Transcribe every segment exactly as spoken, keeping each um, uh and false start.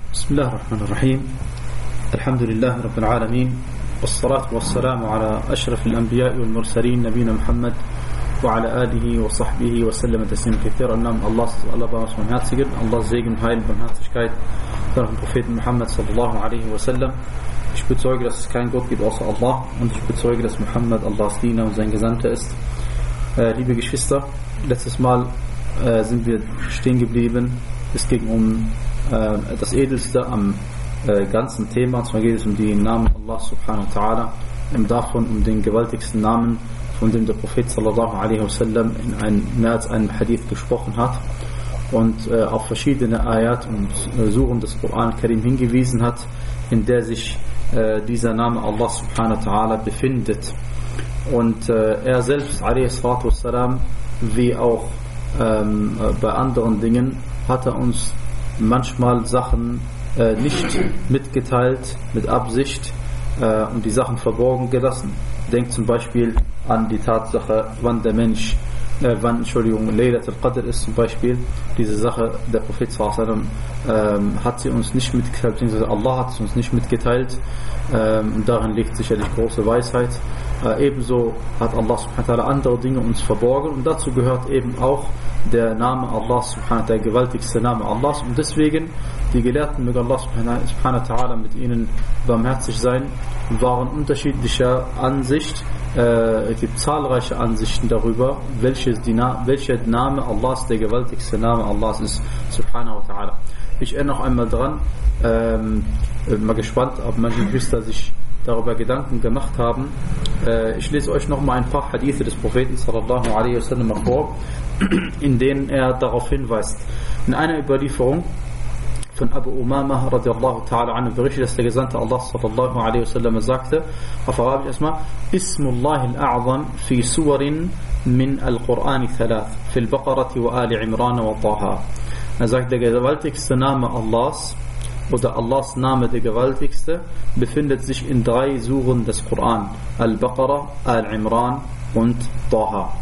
بسم الله الرحمن الرحيم الحمد لله رب العالمين والصلاة والسلام على أشرف الأنبياء والمرسلين نبينا محمد وعلى آله وصحبه وسلم تسليما كثيرا. Namen Allahs, Allah bei uns Barmherzigen, Allah Segen, Heil und Barmherzigkeit für den Propheten Muhammad sallallahu alaihi wasallam. Ich bezeuge, dass es keinen Gott gibt außer Allah und ich bezeuge, dass Muhammad Allahs Diener und sein Gesandter ist. Äh, liebe Geschwister, letztes Mal äh, sind wir stehen geblieben. Es ging um äh, das Edelste am äh, ganzen Thema. Zwar geht es um die Namen Allah subhanahu wa ta'ala und davon um den gewaltigsten Namen, von dem der Prophet sallallahu alaihi wasallam in ein, mehr als einem Hadith gesprochen hat und äh, auf verschiedene Ayat und äh, Suren des Koran Karim hingewiesen hat, in der sich äh, dieser Name Allah subhanahu wa ta'ala befindet. Und äh, er selbst alaihi salatu wassalam, wie auch ähm, bei anderen Dingen, hat er uns manchmal Sachen äh, nicht mitgeteilt mit Absicht äh, und die Sachen verborgen gelassen. Denkt zum Beispiel an die Tatsache, wann der Mensch, äh, wann, Entschuldigung, Laylat al-Qadr ist zum Beispiel. Diese Sache, der Prophet sallallahu alaihi wasallam äh, hat sie uns nicht mitgeteilt, beziehungsweise Allah hat es uns nicht mitgeteilt. Ähm, und darin liegt sicherlich große Weisheit. Äh, ebenso hat Allah subhanahu wa ta'ala andere Dinge uns verborgen und dazu gehört eben auch der Name Allah subhanahu wa ta'ala, der gewaltigste Name Allahs. Und deswegen, die Gelehrten, möge Allah subhanahu wa ta'ala mit ihnen barmherzig sein, waren unterschiedlicher Ansicht. Äh, es gibt zahlreiche Ansichten darüber, welches die Na- welcher Name Allahs der gewaltigste Name Allahs ist, subhanahu wa ta'ala. Ich erinnere noch einmal dran, ähm, bin mal gespannt, ob manche Geschwister sich darüber Gedanken gemacht haben. Äh, ich lese euch noch mal ein paar Hadithe des Propheten sallallahu alaihi wasallam vor, in denen er darauf hinweist. In einer Überlieferung von Abu Umama radiallahu ta'ala anhu berichtet, dass der Gesandte Allah sallallahu alaihi wasallam sagte, auf Arabisch erstmal, Ismullah al-A'zam fi suwarin min al-Qur'ani thalath, fi al-Baqarati wa Ali Imran wa Taha. Er sagt, der gewaltigste Name Allahs oder Allahs Name der gewaltigste befindet sich in drei Suren des Koran, Al-Baqarah, Al-Imran und Taha.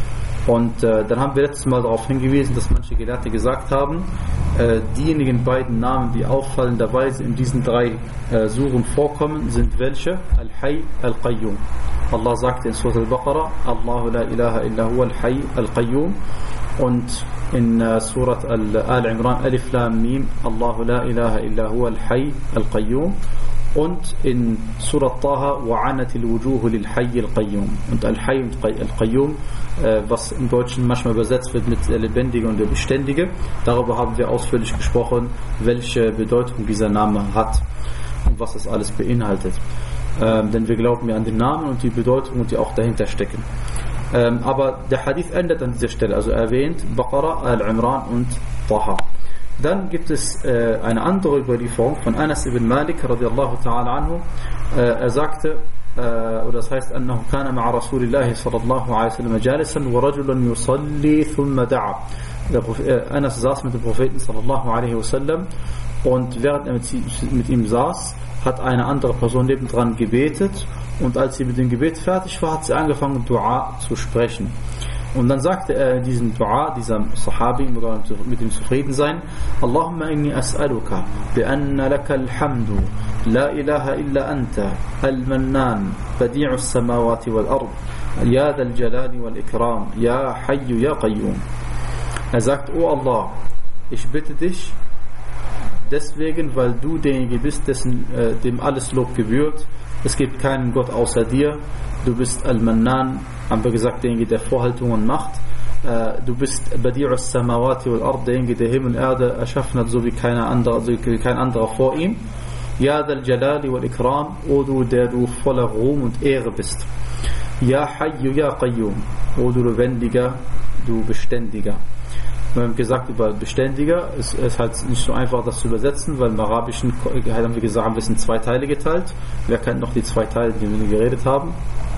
Und äh, dann haben wir letztes Mal darauf hingewiesen, dass manche Gelehrte gesagt haben, äh, diejenigen beiden Namen, die auffallenderweise in diesen drei äh, Suren vorkommen, sind welche? Al-Hayy, Al-Qayyum. Allah sagt in Surah Al-Baqarah, Allahu la ilaha illa huwa Al-Hayy, Al-Qayyum. Und in uh, Surat Al-Imran, Alif Lam Mim, Allahu la ilaha illa huwa Al-Hayy, Al-Qayyum. Und in Surat Taha, وَعَنَتِ الْوُجُوهُ لِلْحَيِّ الْقَيُّومِ. Und Al-Hayy und Al-Qayyum, äh, was im Deutschen manchmal übersetzt wird mit der Lebendige und der Beständige. Darüber haben wir ausführlich gesprochen, welche Bedeutung dieser Name hat und was das alles beinhaltet. Ähm, denn wir glauben ja an den Namen und die Bedeutung, die auch dahinter stecken. Ähm, aber der Hadith endet an dieser Stelle, also erwähnt Baqarah, Al-Imran und Taha. Dann gibt es äh, eine andere Überlieferung von Anas ibn Malik radiallahu ta'ala anhu. Äh, er sagte, äh, oder das heißt, أنه كان مع رسول الله صلى الله عليه وسلم جالسا ورجل يصلي ثم دعا. Anas saß mit dem Propheten sallallahu alaihi wasallam und während er mit, mit ihm saß, hat eine andere Person nebendran gebetet und als sie mit dem Gebet fertig war, hat sie angefangen Dua zu sprechen. Und dann sagte er in diesem Dua, dieser Sahabi, mit dem Zufriedensein, Allahumma inni as'aluka bi anna laka alhamdu la ilaha illa anta al-mannan badi'u as-samawati wal ard ya dal jalali wal ikram ya hayyu ya qayyum. Er sagt, oh Allah, ich bitte dich deswegen, weil du derjenige bist, dessen, äh, dem alles Lob gebührt. Es gibt keinen Gott außer dir. Du bist Al-Mannan, haben wir gesagt, derjenige, der Vorhaltungen macht. Äh, du bist Badi'u as-Samawati wal Ard, derjenige, der Himmel und Erde erschaffen hat, so wie keiner andere, so wie kein anderer vor ihm. Ya dal Jalali wal Ikram, o du, der du voller Ruhm und Ehre bist. Ya Hayyu ya Qayyum, o du Lebendiger, du Beständiger. Wir haben gesagt, über Beständiger, es ist halt nicht so einfach, das zu übersetzen, weil im Arabischen haben wir gesagt, haben wir es in zwei Teile geteilt. Wer kennt noch die zwei Teile, die wir geredet haben?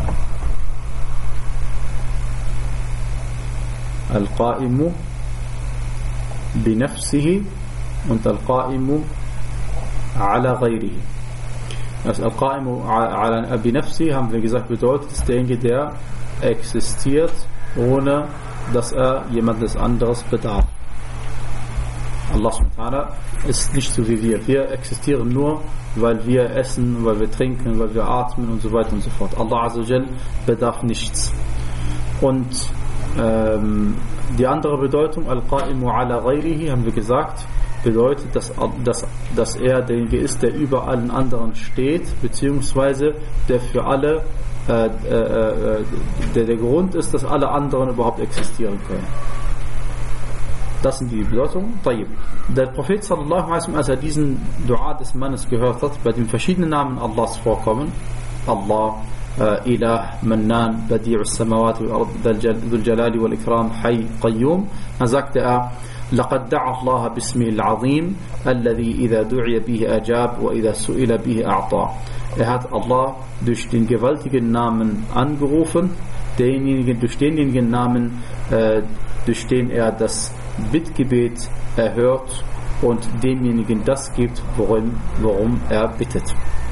Al-Qa'imu binafsihi und Al-Qa'imu ala ghayrihi. Also Al-Qa'imu ala binafsihi, haben wir gesagt, bedeutet, ist derjenige, der existiert, ohne dass er jemandes anderes bedarf. Allah subhanahu wa ta'ala ist nicht so wie wir. Wir existieren nur, weil wir essen, weil wir trinken, weil wir atmen und so weiter und so fort. Allah azza wa jal bedarf nichts. Und ähm, die andere Bedeutung, Al-Qa'imu ala ghayrihi, haben wir gesagt, bedeutet, dass, dass, dass er derjenige ist, der über allen anderen steht, beziehungsweise der für alle äh, äh, der, der Grund ist, dass alle anderen überhaupt existieren können. Das sind die Bedeutungen. Der Prophet sallallahu alaihi wasallam, als er diesen Dua des Mannes gehört hat, bei den verschiedenen Namen Allahs vorkommen, Allah, äh, Ilah, Mannan, Badi'u Samawati wal Ard, Dhul Jalali wal Ikram, Hayy, Qayyum, dann sagte er, لقد دعا الله باسمه العظيم الذي إذا دعي به أجاب وإذا سئل به أعطى. Er hat Allah durch den gewaltigen Namen angerufen, denjenigen, durch denjenigen Namen, äh, durch den er das Bittgebet erhört und demjenigen das gibt, worum, worum er bittet.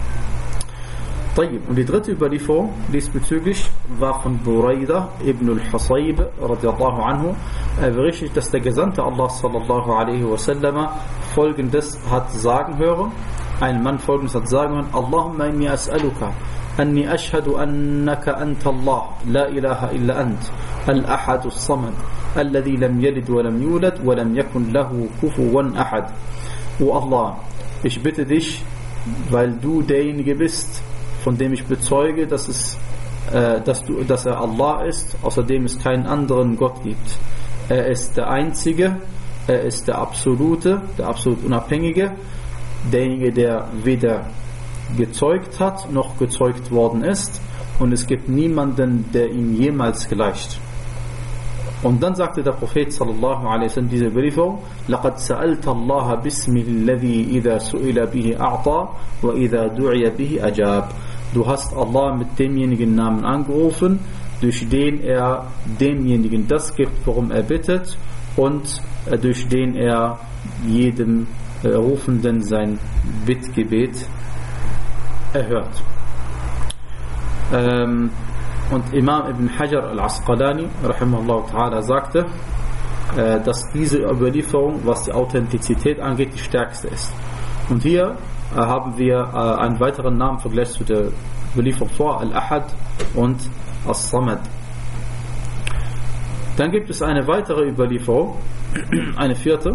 Und die dritte Überlieferung diesbezüglich war von Burayda ibn al-Husayb radiallahu anhu. Er berichtet, dass der Gesandte Allah sallallahu alaihi wasallam folgendes hat sagen hören. Ein Mann folgendes hat sagen hören: Allahumma inni as'aluka anni ashhadu annaka anta Allah la ilaha illa ant al-ahad as-samad alladhi lam yalid wa lam yulad wa lam yakun lahu kufuwan ahad. O Allah, ich bitte dich, weil du derjenige bist, von dem ich bezeuge, dass es, äh, dass du, dass er Allah ist, außerdem es keinen anderen Gott gibt. Er ist der Einzige, er ist der Absolute, der absolut Unabhängige, derjenige, der weder gezeugt hat, noch gezeugt worden ist, und es gibt niemanden, der ihm jemals gleicht. Und dann sagte der Prophet sallallahu alaihi wasallam diese Überlieferung: لقد سألت الله باسمه الذي إذا سئل به أعطى وإذا دعي به أجاب. Du hast Allah mit demjenigen Namen angerufen, durch den er demjenigen das gibt, worum er bittet, und durch den er jedem äh, Rufenden sein Bittgebet erhört. Ähm, und Imam Ibn Hajar al-Asqalani rahimahullah ta'ala sagte, äh, dass diese Überlieferung, was die Authentizität angeht, die stärkste ist. Und hier äh, haben wir äh, einen weiteren Namen im Vergleich zu der Überlieferung vor, Al-Ahad und As-Samad. Dann gibt es eine weitere Überlieferung, eine vierte,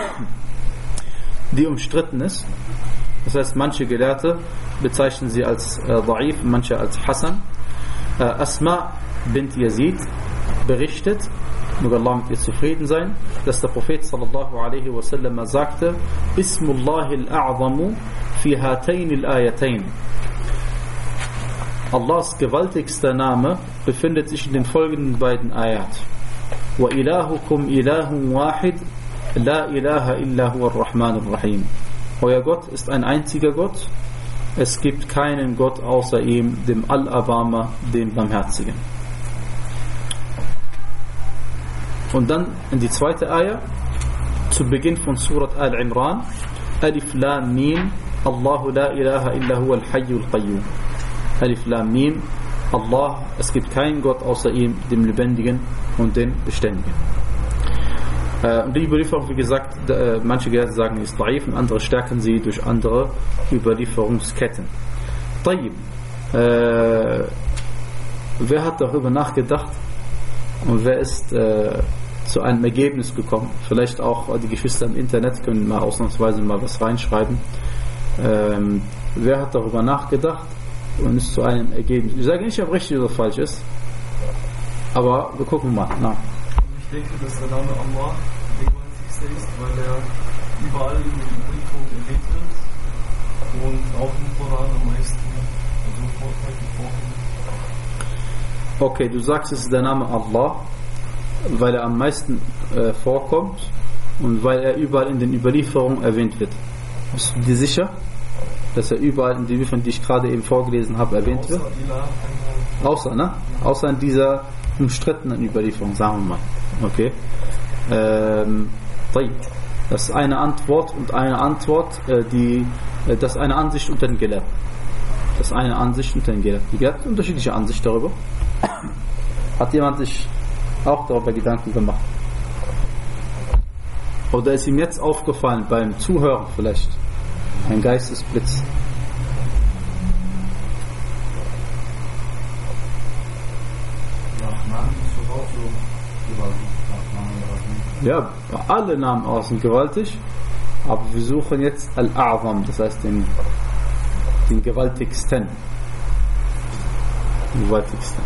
die umstritten ist. Das heißt, manche Gelehrte bezeichnen sie als äh, Da'if, manche als Hassan. Äh, Asma bint Yazid berichtet, möge Allah mit ihr zufrieden sein, dass der Prophet sallallahu alaihi wasallam sagte: Ismullahi al-a'zamu fi hatayn al-ayatayn. Allahs gewaltigster Name befindet sich in den folgenden beiden Ayat: Wa ilahukum ilahun wahid la ilaha illa huwa ar-Rahman ar-Rahim. Euer Gott ist ein einziger Gott, es gibt keinen Gott außer ihm, dem Allerbarmer, dem Barmherzigen. Und dann in die zweite Ayah, zu Beginn von Surat Al-Imran: Alif Lam Mim, Allahu la ilaha illa huwa al-Hayyul Qayyum. Alif Lam Mim, Allah, es gibt keinen Gott außer ihm, dem Lebendigen und dem Beständigen. Äh, und die Überlieferung, wie gesagt, äh, manche Gelehrte sagen, die ist da'if, und andere stärken sie durch andere Überlieferungsketten. Tayyib. Äh, wer hat darüber nachgedacht und wer ist äh, zu einem Ergebnis gekommen? Vielleicht auch die Geschwister im Internet können mal ausnahmsweise mal was reinschreiben. Ähm, wer hat darüber nachgedacht und ist zu einem Ergebnis? Ich sage nicht, ob richtig oder falsch ist, aber wir gucken mal. Na. Ich denke, dass der Name Allah der gewaltigste ist, weil er überall in den Überlieferungen erwähnt wird und auch im Koran am meisten, also vorteilhaft vorkommt. Okay, du sagst, es ist der Name Allah, weil er am meisten äh, vorkommt und weil er überall in den Überlieferungen erwähnt wird. Bist du dir sicher, dass er überall in den Überlieferungen, die ich gerade eben vorgelesen habe, erwähnt Außer wird? Außer, ne? Außer in dieser umstrittenen Überlieferung, sagen wir mal. Okay. Ähm, das ist eine Antwort und eine Antwort, äh, die, äh, das ist eine Ansicht unter den Gelehrten. Das ist eine Ansicht unter den Gelehrten. Die Gelehrten haben unterschiedliche Ansicht darüber. Hat jemand sich auch darüber Gedanken gemacht? Oder ist ihm jetzt aufgefallen beim Zuhören vielleicht ein Geistesblitz? Ja, alle Namen aus sind gewaltig, aber wir suchen jetzt Al-A'zam, das heißt den, den gewaltigsten. Den gewaltigsten.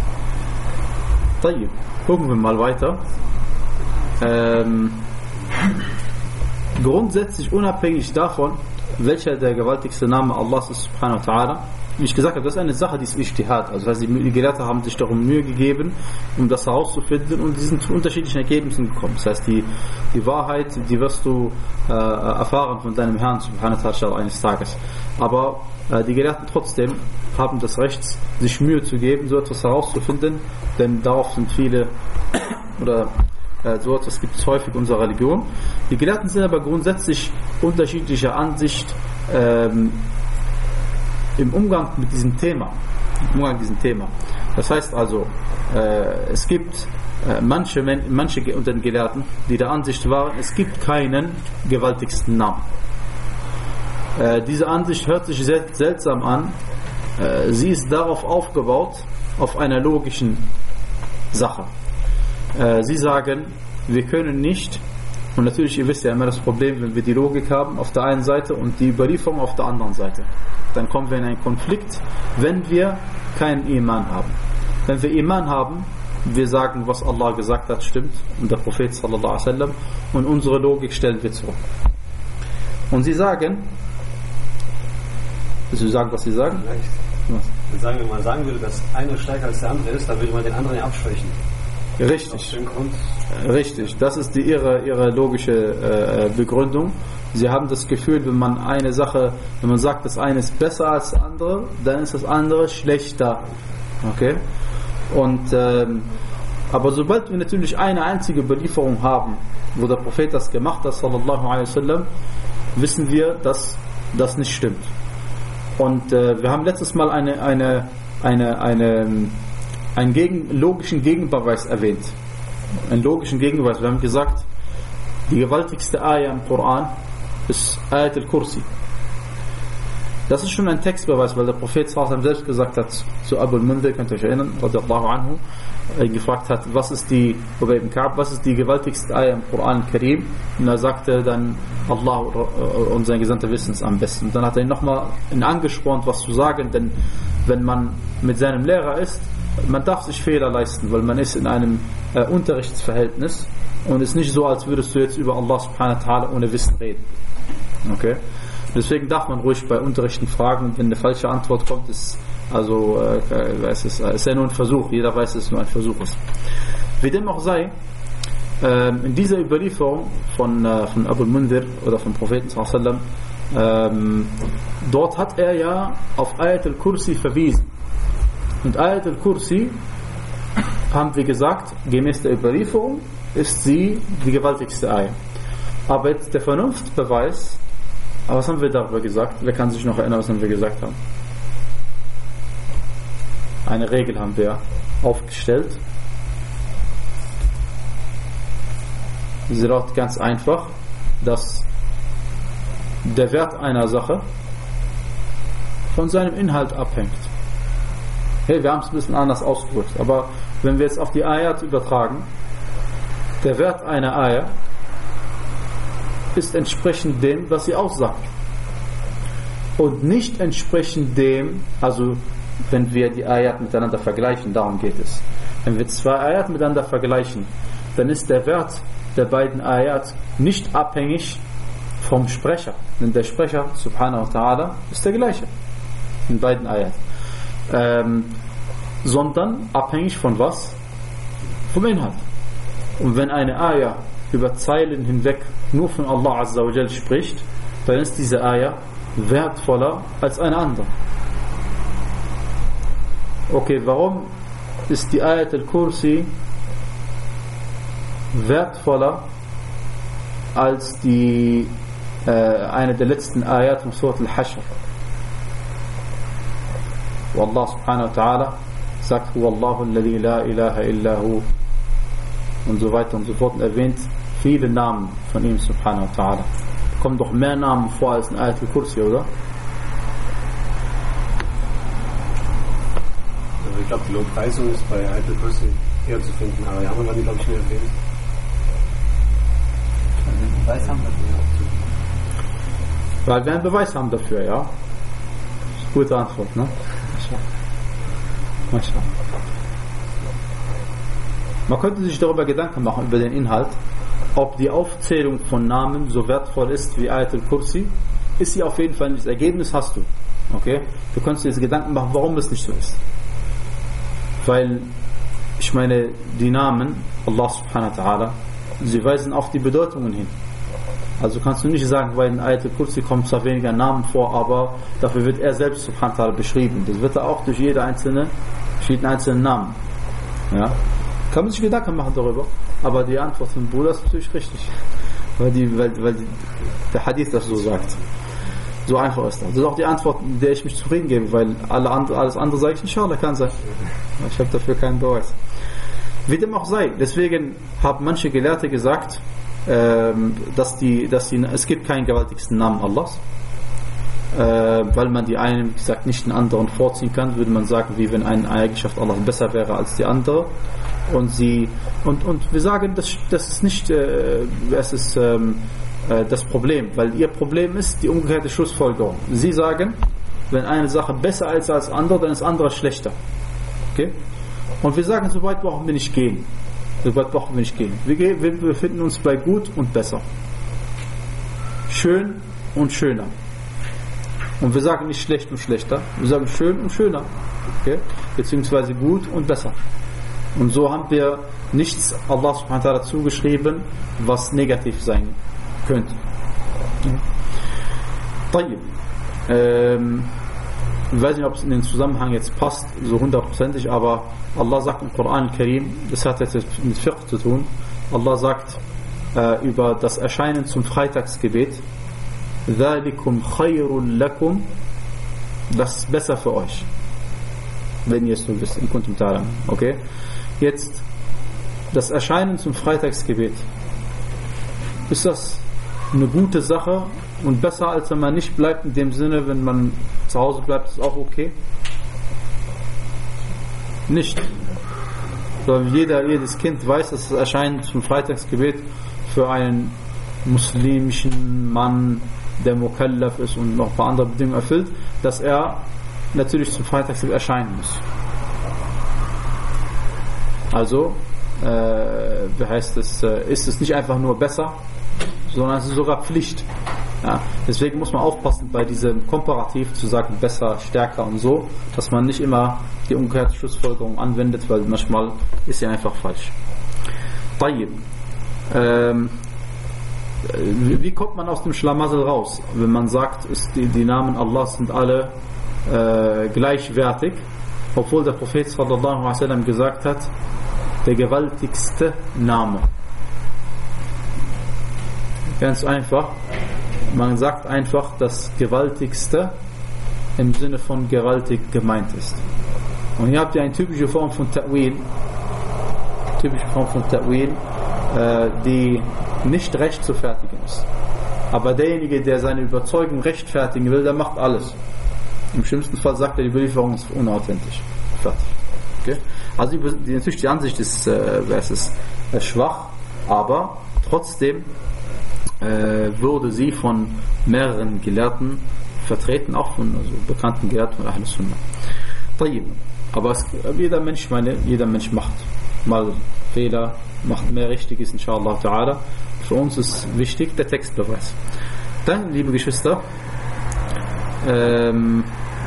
طيب, gucken wir mal weiter. Ähm, grundsätzlich unabhängig davon, welcher der gewaltigste Name Allahs ist, subhanahu wa ta'ala, wie ich gesagt habe, das ist eine Sache, die ist Ijtihad. Also das heißt, die Gelehrten haben sich darum Mühe gegeben, um das herauszufinden, und die sind zu unterschiedlichen Ergebnissen gekommen. Das heißt, die, die Wahrheit, die wirst du äh, erfahren von deinem Herrn, subhanahu wa ta'ala, eines Tages. Aber äh, die Gelehrten trotzdem haben das Recht, sich Mühe zu geben, so etwas herauszufinden, denn darauf sind viele, oder äh, so etwas gibt es häufig in unserer Religion. Die Gelehrten sind aber grundsätzlich unterschiedlicher Ansicht, ähm, im Umgang mit diesem Thema. Im Umgang mit diesem Thema. Das heißt also, äh, es gibt äh, manche, manche unter den Gelehrten, die der Ansicht waren, es gibt keinen gewaltigsten Namen. Äh, diese Ansicht hört sich sehr seltsam an. Äh, sie ist darauf aufgebaut, auf einer logischen Sache. Äh, sie sagen, wir können nicht, und natürlich, ihr wisst ja immer das Problem, wenn wir die Logik haben auf der einen Seite und die Überlieferung auf der anderen Seite. Dann kommen wir in einen Konflikt, wenn wir keinen Iman haben. Wenn wir Iman haben, wir sagen, was Allah gesagt hat, stimmt, und der Prophet sallallahu alaihi wasallam, und unsere Logik stellen wir zurück. Und sie sagen, Sie sagen, was Sie sagen? Was? Sagen, wenn man sagen würde, dass einer stärker als der andere ist, dann würde man den anderen ja abschwächen. Richtig. Richtig. Das ist die, ihre, ihre logische äh, Begründung. Sie haben das Gefühl, wenn man eine Sache, wenn man sagt, das eine ist besser als das andere, dann ist das andere schlechter. Okay? Und ähm, aber sobald wir natürlich eine einzige Überlieferung haben, wo der Prophet das gemacht hat, sallallahu alaihi wasallam, wissen wir, dass das nicht stimmt. Und äh, wir haben letztes Mal eine, eine, eine, eine, einen gegen, logischen Gegenbeweis erwähnt. Einen logischen Gegenbeweis. Wir haben gesagt, die gewaltigste Ayah im Koran ist Ayat al-Kursi. Das ist schon ein Textbeweis, weil der Prophet sallallahu selbst gesagt hat zu Abu al-Mundhir, könnt ihr euch erinnern, radiyallahu anhu, er gefragt hat, was ist die, was ist die gewaltigste Ayah im Koran Karim? Und er sagte dann, Allah und sein Gesandter wissen es am besten. Und dann hat er ihn nochmal angespornt, was zu sagen, denn wenn man mit seinem Lehrer ist, man darf sich Fehler leisten, weil man ist in einem äh, Unterrichtsverhältnis und es ist nicht so, als würdest du jetzt über Allah subhanahu wa ta'ala ohne Wissen reden. Okay? Deswegen darf man ruhig bei Unterrichten fragen, wenn eine falsche Antwort kommt, ist also äh, es ist, es ist ja nur ein Versuch, jeder weiß, dass es nur ein Versuch ist. Wie dem auch sei, äh, in dieser Überlieferung von, äh, von Abu al-Mundhir oder vom Propheten sallallahu alaihi wasallam, äh, dort hat er ja auf Ayat al-Kursi verwiesen. Und Ayat al-Kursi, haben wir gesagt, gemäß der Überlieferung ist sie die gewaltigste Ayah. Aber jetzt der Vernunftbeweis, aber was haben wir darüber gesagt? Wer kann sich noch erinnern, was haben wir gesagt haben? Eine Regel haben wir aufgestellt. Sie lautet ganz einfach, dass der Wert einer Sache von seinem Inhalt abhängt. Hey, wir haben es ein bisschen anders ausgedrückt, aber wenn wir jetzt auf die Ayat übertragen, der Wert einer Ayah ist entsprechend dem, was sie aussagt. Und nicht entsprechend dem, also wenn wir die Ayat miteinander vergleichen, darum geht es. Wenn wir zwei Ayat miteinander vergleichen, dann ist der Wert der beiden Ayat nicht abhängig vom Sprecher. Denn der Sprecher, subhanahu wa ta'ala, ist der gleiche in beiden Ayat. Ähm, sondern abhängig von was? Vom Inhalt. Und wenn eine Ayah über Zeilen hinweg nur von Allah Azza wa Jal spricht, dann ist diese Ayah wertvoller als eine andere. Okay, warum ist die Ayat al-Kursi wertvoller als die äh, eine der letzten Ayat von Surat al-Hashr? Wo Allah subhanahu wa ta'ala sagt, Huwallahu alladhi la ilaha illa hu, und so weiter und so fort, und erwähnt viele Namen von ihm subhanahu wa ta'ala. Kommen doch mehr Namen vor als in Ayat al-Kursi, oder? Also ich glaube, die Lobpreisung ist bei Ayat al-Kursi eher zu finden. Aber ja, man die, glaube ich, nie erwähnt. Beweis haben dafür. Weil wir einen Beweis haben dafür, ja. Gute Antwort, ne? Man könnte sich darüber Gedanken machen, über den Inhalt, ob die Aufzählung von Namen so wertvoll ist wie Ayat al-Kursi. Ist sie auf jeden Fall nicht. Das Ergebnis hast du. Okay? Du kannst dir jetzt Gedanken machen, warum es nicht so ist. Weil, ich meine, die Namen, Allah subhanahu wa ta'ala, sie weisen auf die Bedeutungen hin. Also kannst du nicht sagen, weil in Ayat al-Kursi kommt zwar weniger Namen vor, aber dafür wird er selbst subhanahu wa ta'ala beschrieben. Das wird er auch durch jede einzelne, durch jeden einzelnen Namen. Ja? Kann man sich Gedanken machen darüber, aber die Antwort von Bruder ist natürlich richtig. Weil, die, weil, weil die, der Hadith das so sagt. So einfach ist das. Das ist auch die Antwort, mit der ich mich zufrieden gebe, weil alle andere, alles andere sage ich nicht, inshallah, kann sein. Ich habe dafür keinen Beweis. Wie dem auch sei, deswegen haben manche Gelehrte gesagt, ähm, dass die, dass die, es gibt keinen gewaltigsten Namen Allahs, äh, weil man die einen, wie gesagt, nicht den anderen vorziehen kann, würde man sagen, wie wenn eine Eigenschaft Allahs besser wäre als die andere. Und sie und, und wir sagen, das, das ist nicht äh, es ist ähm, äh, das Problem, weil ihr Problem ist die umgekehrte Schlussfolgerung. Sie sagen, wenn eine Sache besser ist als andere, dann ist andere schlechter. Okay? Und wir sagen, so weit brauchen wir nicht gehen. So weit brauchen wir nicht gehen. Wir, wir befinden uns bei gut und besser. Schön und schöner. Und wir sagen nicht schlecht und schlechter. Wir sagen schön und schöner. Okay? Beziehungsweise gut und besser. Und so haben wir nichts Allah subhanahu wa ta'ala zugeschrieben, was negativ sein könnte. طيب. Ähm, ich weiß nicht, ob es in den Zusammenhang jetzt passt, so hundertprozentig, aber Allah sagt im Koran al-Karim, das hat jetzt mit Fiqh zu tun, Allah sagt äh, über das Erscheinen zum Freitagsgebet, ذَلِكُمْ خَيْرٌ لَكُمْ, das ist besser für euch, wenn ihr es nur wisst, in kuntum ta'lam. Okay? Jetzt, das Erscheinen zum Freitagsgebet, ist das eine gute Sache und besser, als wenn man nicht bleibt, in dem Sinne, wenn man zu Hause bleibt, ist auch okay? Nicht. So, jeder, jedes Kind weiß, dass das Erscheinen zum Freitagsgebet für einen muslimischen Mann, der Mukallaf ist und noch ein paar andere Bedingungen erfüllt, dass er natürlich zum Freitagsgebet erscheinen muss. Also, äh, wie heißt es, äh, ist es nicht einfach nur besser, sondern es ist sogar Pflicht. Ja, deswegen muss man aufpassen, bei diesem Komparativ zu sagen, besser, stärker und so, dass man nicht immer die umgekehrte Schlussfolgerung anwendet, weil manchmal ist sie einfach falsch. طيب. Ähm, wie kommt man aus dem Schlamassel raus, wenn man sagt, ist die, die Namen Allahs sind alle äh, gleichwertig, obwohl der Prophet sallallahu alaihi wasallam gesagt hat, der gewaltigste Name. Ganz einfach. Man sagt einfach, dass gewaltigste im Sinne von gewaltig gemeint ist. Und hier habt ihr eine typische Form von Ta'wil, typische Form von Ta'wil, äh, die nicht recht zu fertigen ist. Aber derjenige, der seine Überzeugung rechtfertigen will, der macht alles. Im schlimmsten Fall sagt er, die Überlieferung ist unauthentisch. Fertig. Okay? Also die, natürlich die Ansicht ist, äh, es ist äh, schwach, aber trotzdem äh, wurde sie von mehreren Gelehrten vertreten, auch von also bekannten Gelehrten von Ahl Sunnah. Aber es, jeder Mensch, meine, jeder Mensch macht mal Fehler, macht mehr Richtiges, inshallah ta'ala. Für uns ist wichtig der Textbeweis. Dann, liebe Geschwister, ähm,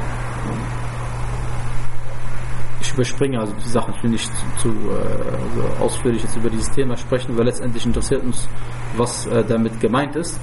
ich überspringe also die Sachen, ich will nicht zu, zu äh, ausführlich jetzt über dieses Thema sprechen, weil letztendlich interessiert uns, was äh, damit gemeint ist.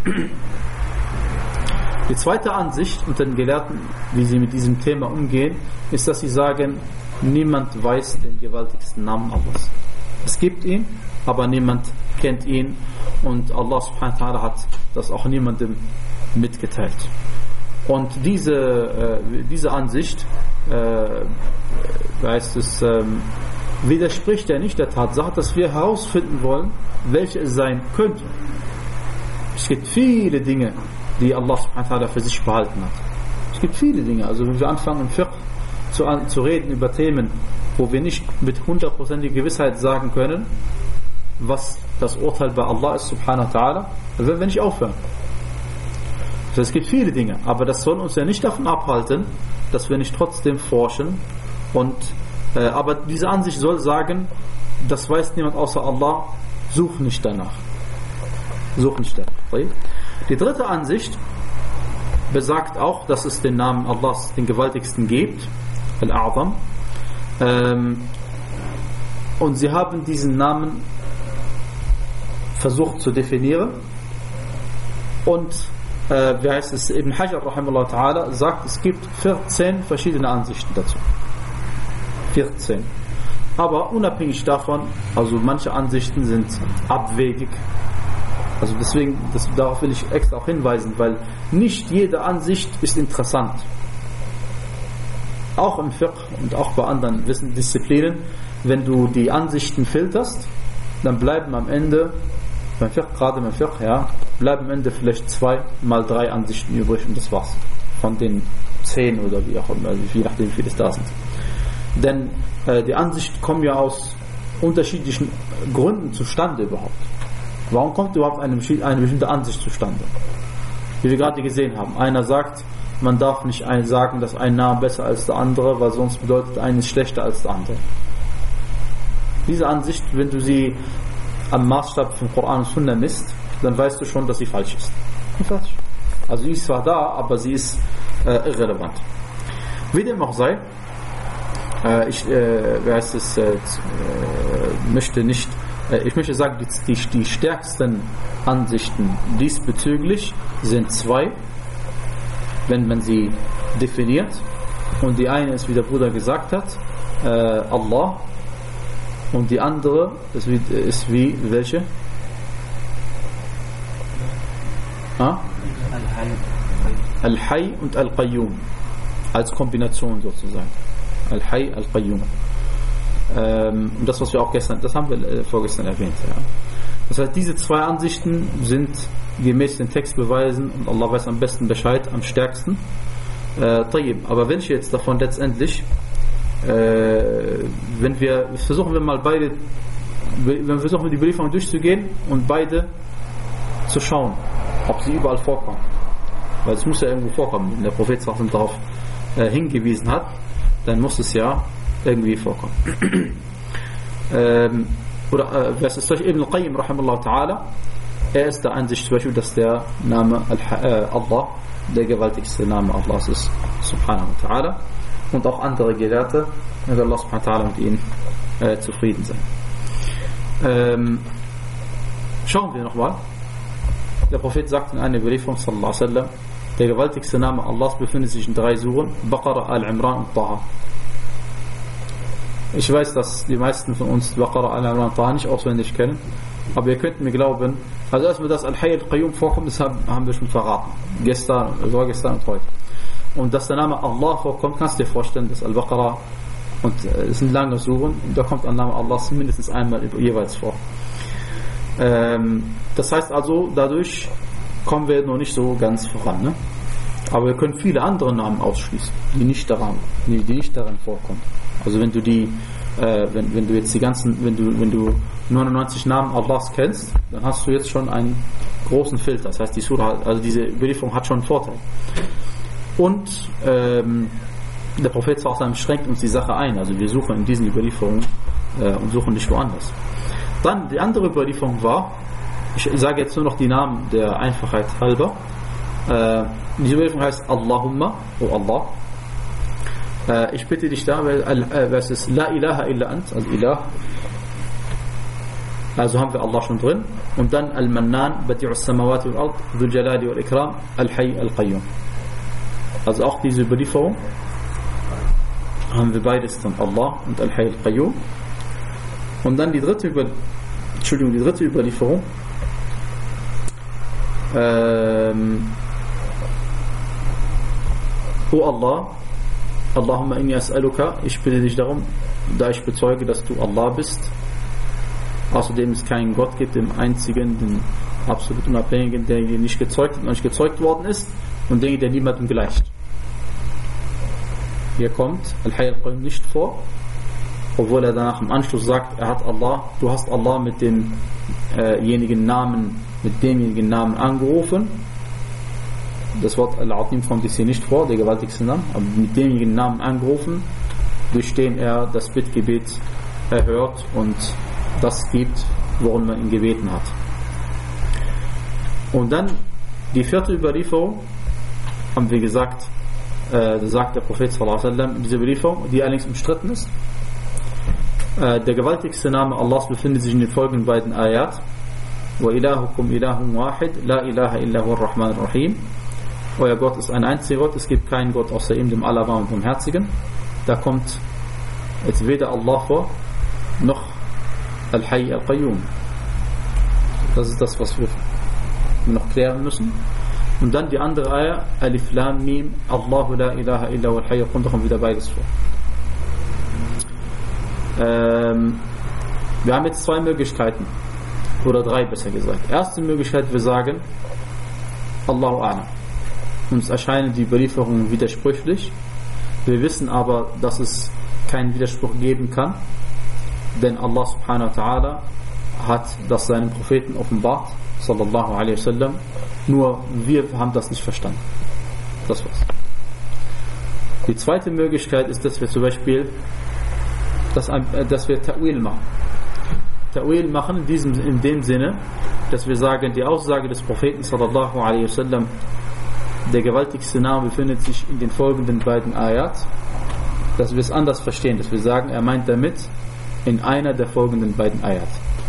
Die zweite Ansicht unter den Gelehrten, wie sie mit diesem Thema umgehen, ist, dass sie sagen, niemand weiß den gewaltigsten Namen Allahs. Es gibt ihn, aber niemand kennt ihn und Allah subhanahu wa ta'ala hat das auch niemandem mitgeteilt. Und diese, äh, diese Ansicht, äh, heißt es, ähm, widerspricht er nicht der Tatsache, dass wir herausfinden wollen, welche es sein könnte. Es gibt viele Dinge, die Allah subhanahu wa ta'ala für sich behalten hat. Es gibt viele Dinge. Also wenn wir anfangen im Fiqh zu, an, zu reden über Themen, wo wir nicht mit hundertprozentiger Gewissheit sagen können, was das Urteil bei Allah ist subhanahu wa ta'ala, dann werden wir nicht aufhören. Also es gibt viele Dinge, aber das soll uns ja nicht davon abhalten, dass wir nicht trotzdem forschen. Und, äh, aber diese Ansicht soll sagen, das weiß niemand außer Allah, such nicht danach. Such nicht danach. Die dritte Ansicht besagt auch, dass es den Namen Allahs, den gewaltigsten, gibt, Al-A'zam. Ähm, und sie haben diesen Namen versucht zu definieren. Und äh, wie heißt es, Ibn Hajar rahimahullah ta'ala sagt, es gibt vierzehn verschiedene Ansichten dazu. vierzehn. Aber unabhängig davon, also manche Ansichten sind abwegig. Also deswegen, das, darauf will ich extra auch hinweisen, weil nicht jede Ansicht ist interessant. Auch im Fiqh und auch bei anderen Wissensdisziplinen, wenn du die Ansichten filterst, dann bleiben am Ende, beim Fiqh, gerade beim Fiqh, ja, bleiben am Ende vielleicht zwei mal drei Ansichten übrig und das war's. Von den zehn oder wie auch immer, je nachdem wie viele es da sind. Denn äh, die Ansichten kommen ja aus unterschiedlichen Gründen zustande überhaupt. Warum kommt überhaupt eine, eine bestimmte Ansicht zustande? Wie wir gerade gesehen haben. Einer sagt, man darf nicht ein, sagen, dass ein Name besser als der andere, weil sonst bedeutet eines schlechter als der andere. Diese Ansicht, wenn du sie am Maßstab von Koran und Sunna misst, dann weißt du schon, dass sie falsch ist. Falsch. Also sie ist zwar da, aber sie ist äh, irrelevant. Wie dem auch sei, äh, ich äh, wie heißt es, äh, möchte nicht Ich möchte sagen, die, die, die stärksten Ansichten diesbezüglich sind zwei, wenn man sie definiert. Und die eine ist, wie der Bruder gesagt hat, äh, Allah. Und die andere ist wie, ist wie welche? Ah? Al-Hayy und Al-Qayyum. Als Kombination sozusagen. Al-Hayy, Al-Qayyum. Ähm, und das, was wir auch gestern, das haben wir äh, vorgestern erwähnt. Ja. Das heißt, diese zwei Ansichten sind gemäß den Textbeweisen, und Allah weiß am besten Bescheid, am stärksten. Äh, aber welche jetzt davon letztendlich, äh, wenn wir, versuchen wir mal beide, wenn wir versuchen die Überlieferung durchzugehen und beide zu schauen, ob sie überall vorkommen. Weil es muss ja irgendwo vorkommen. Wenn der Prophet darauf äh, hingewiesen hat, dann muss es ja irgendwie vorkommen. ähm, oder äh, was ist das? Ibn al-Qayyim rahimahullah ta'ala, er ist der Ansicht zum Beispiel, dass der Name äh, Allah der gewaltigste Name Allahs ist, subhanahu wa ta'ala, und auch andere Gelehrte, möge Allah subhanahu wa ta'ala mit ihnen äh, zufrieden sein. Ähm, schauen wir nochmal. Der Prophet sagt in einer Überlieferung sallallahu alaihi wasallam, der gewaltigste Name Allahs befindet sich in drei Suren, Baqara, Al-Imran und Taha. Ich weiß, dass die meisten von uns Baqara, Al-Imran und Taha nicht auswendig kennen, aber ihr könnt mir glauben, also erstmal, dass Al-Hayy Al-Qayyum vorkommt, das haben wir schon verraten. Gestern, sogar gestern und heute. Und dass der Name Allah vorkommt, kannst du dir vorstellen, dass Al-Baqara, und es sind lange Suren, und da kommt der Name Allah mindestens einmal jeweils vor. Ähm, das heißt also, dadurch kommen wir noch nicht so ganz voran. Ne? Aber wir können viele andere Namen ausschließen, die nicht daran, die, die nicht darin vorkommen. Also wenn du die, äh, wenn, wenn du jetzt die ganzen, wenn du, wenn du neunundneunzig Namen Allahs kennst, dann hast du jetzt schon einen großen Filter. Das heißt, die Surah, also diese Überlieferung hat schon einen Vorteil. Und ähm, der Prophet sallallahu schränkt uns die Sache ein. Also wir suchen in diesen Überlieferungen äh, und suchen nicht woanders. Dann die andere Überlieferung war, ich sage jetzt nur noch die Namen der Einfachheit halber. Äh, diese Überlieferung heißt Allahumma, oh Allah. Äh, ich bitte dich da, weil äh, es ist La ilaha illa ant, also Ilah. Also haben wir Allah schon drin. Und dann Al-Mannan, Badi'us Samawati wal Ard, Dhul Jalali wal Ikram, Al-Hayy Al-Qayyum. Also auch diese Überlieferung haben wir beides drin, Allah und Al-Hayy Al-Qayyum. Und dann die dritte Über Entschuldigung, die dritte Überlieferung. Ähm, O Allah, Allahumma inni as'aluka, ich bitte dich darum, da ich bezeuge, dass du Allah bist, außerdem es keinen Gott gibt, den einzigen, den absolut unabhängigen, der nicht gezeugt und nicht gezeugt worden ist und der, der niemandem gleicht. Hier kommt Al-Hayy al-Qayyum nicht vor, obwohl er danach im Anschluss sagt, er hat Allah, du hast Allah mit demjenigen äh Namen, mit demjenigen Namen angerufen. Das Wort Al-Azim kommt jetzt hier nicht vor, der gewaltigste Name, aber mit demjenigen Namen angerufen, durch den er das Bittgebet erhört und das gibt, worum man ihn gebeten hat. Und dann die vierte Überlieferung, haben wir gesagt, äh, sagt der Prophet sallallahu alaihi wasallam in dieser Überlieferung, die allerdings umstritten ist. Äh, der gewaltigste Name Allahs befindet sich in den folgenden beiden Ayat. Wa ilahukum ilahum wahid, la ilaha illa huwa ar-Rahman ar-Rahim. Euer Gott ist ein einziger Gott, es gibt keinen Gott außer ihm, dem Allerbarmen und dem Herzigen. Da kommt jetzt weder Allah vor, noch Al-Hayy al-Qayyum. Das ist das, was wir noch klären müssen. Und dann die andere Ayah, Alif Lam Mim, Allahu la ilaha illa huwa al-Hayy al-Qayyum, da kommt wieder beides vor. Ähm, wir haben jetzt zwei Möglichkeiten, oder drei besser gesagt. Erste Möglichkeit, wir sagen Allahu A'lam. Uns erscheinen die Überlieferungen widersprüchlich. Wir wissen aber, dass es keinen Widerspruch geben kann, denn Allah subhanahu wa ta'ala hat das seinem Propheten offenbart, sallallahu alaihi wasallam, nur wir haben das nicht verstanden. Das war's. Die zweite Möglichkeit ist, dass wir zum Beispiel dass, dass wir Ta'wil machen. Ta'wil machen in, diesem, in dem Sinne, dass wir sagen, die Aussage des Propheten sallallahu alaihi wasallam, der gewaltigste Name befindet sich in den folgenden beiden Ayat, dass wir es anders verstehen, dass wir sagen, er meint damit in einer der folgenden beiden Ayat.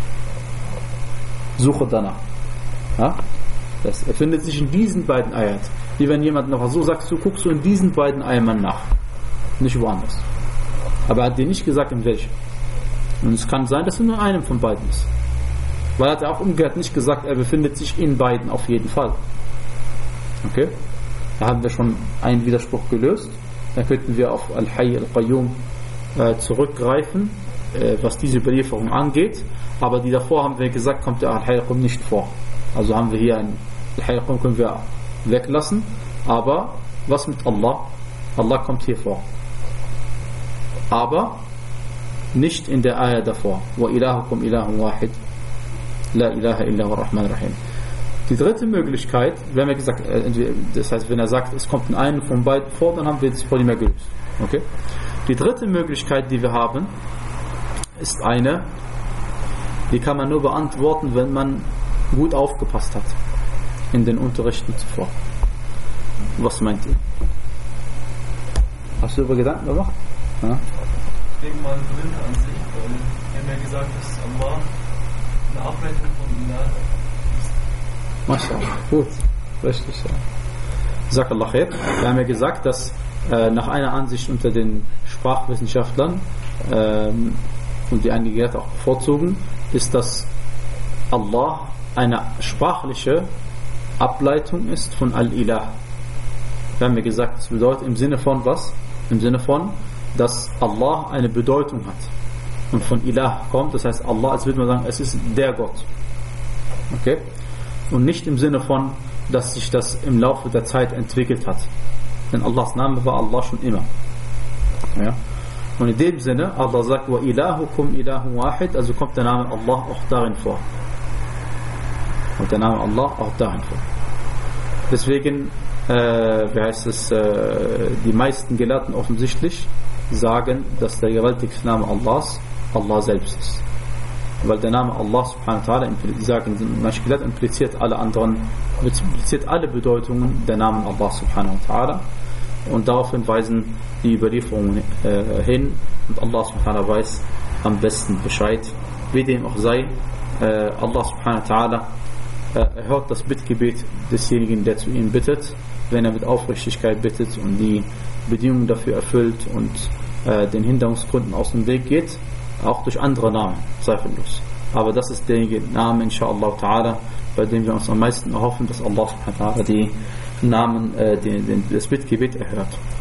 Suche danach. Ja? Das erfindet sich in diesen beiden Ayat. Wie wenn jemand noch so sagt, du guckst du in diesen beiden Ayat nach. Nicht woanders. Aber er hat dir nicht gesagt, in welchem. Und es kann sein, dass er nur einem von beiden ist. Weil er hat auch umgekehrt nicht gesagt, er befindet sich in beiden auf jeden Fall. Okay? Da haben wir schon einen Widerspruch gelöst. Dann könnten wir auf Al-Hayy al-Qayyum äh, zurückgreifen, äh, was diese Überlieferung angeht. Aber die davor haben wir gesagt, kommt der Al-Hayy al-Qayyum nicht vor. Also haben wir hier ein Al-Hayy al-Qayyum können wir weglassen. Aber was mit Allah? Allah kommt hier vor. Aber nicht in der Ayah davor. Wa ilahukum ilahum wahid, la ilaha illa huwa ar-Rahman ar-Rahim. Die dritte Möglichkeit, wir haben ja gesagt, das heißt, wenn er sagt, es kommt in einem von beiden vor, dann haben wir das Problem gelöst. Okay? Die dritte Möglichkeit, die wir haben, ist eine, die kann man nur beantworten, wenn man gut aufgepasst hat in den Unterrichten zuvor. Was meint ihr? Hast du über Gedanken gemacht? Ja? Ich denke mal, Gründe an sich, weil wir haben ja gesagt, dass Allah eine Ableitung von Ilah ist. Maschallah, gut, richtig. Ja. Jazakallah khair. Wir haben ja gesagt, dass äh, nach einer Ansicht unter den Sprachwissenschaftlern ähm, und die einige Gelehrte auch bevorzugen, ist, dass Allah eine sprachliche Ableitung ist von Al-Ilah. Wir haben ja gesagt, das bedeutet im Sinne von was? Im Sinne von, dass Allah eine Bedeutung hat und von Ilah kommt, das heißt Allah, als würde man sagen, es ist der Gott. Okay? Und nicht im Sinne von, dass sich das im Laufe der Zeit entwickelt hat. Denn Allahs Name war Allah schon immer. Ja? Und in dem Sinne, Allah sagt, wa ilahukum ilahum wahid, also kommt der Name Allah auch darin vor. Und der Name Allah auch darin vor. Deswegen, äh, wie heißt es, äh, die meisten Gelehrten offensichtlich sagen, dass der gewaltigste Name Allahs Allah selbst ist. Weil der Name Allah subhanahu wa ta'ala, die sagen, manche Gelehrte impliziert alle anderen, impliziert alle Bedeutungen der Namen Allah subhanahu wa ta'ala. Und daraufhin weisen die Überlieferungen äh, hin und Allah subhanahu wa ta'ala weiß am besten Bescheid. Wie dem auch sei, äh, Allah subhanahu wa ta'ala äh, erhört das Bittgebet desjenigen, der zu ihm bittet, wenn er mit Aufrichtigkeit bittet und die Bedingungen dafür erfüllt und äh, den Hinderungsgründen aus dem Weg geht, auch durch andere Namen, zweifellos. Aber das ist der Name, inshallah ta'ala, bei dem wir uns am meisten erhoffen, dass Allah subhanahu wa ta'ala die Namen, äh, den, den, das Bittgebet erhört.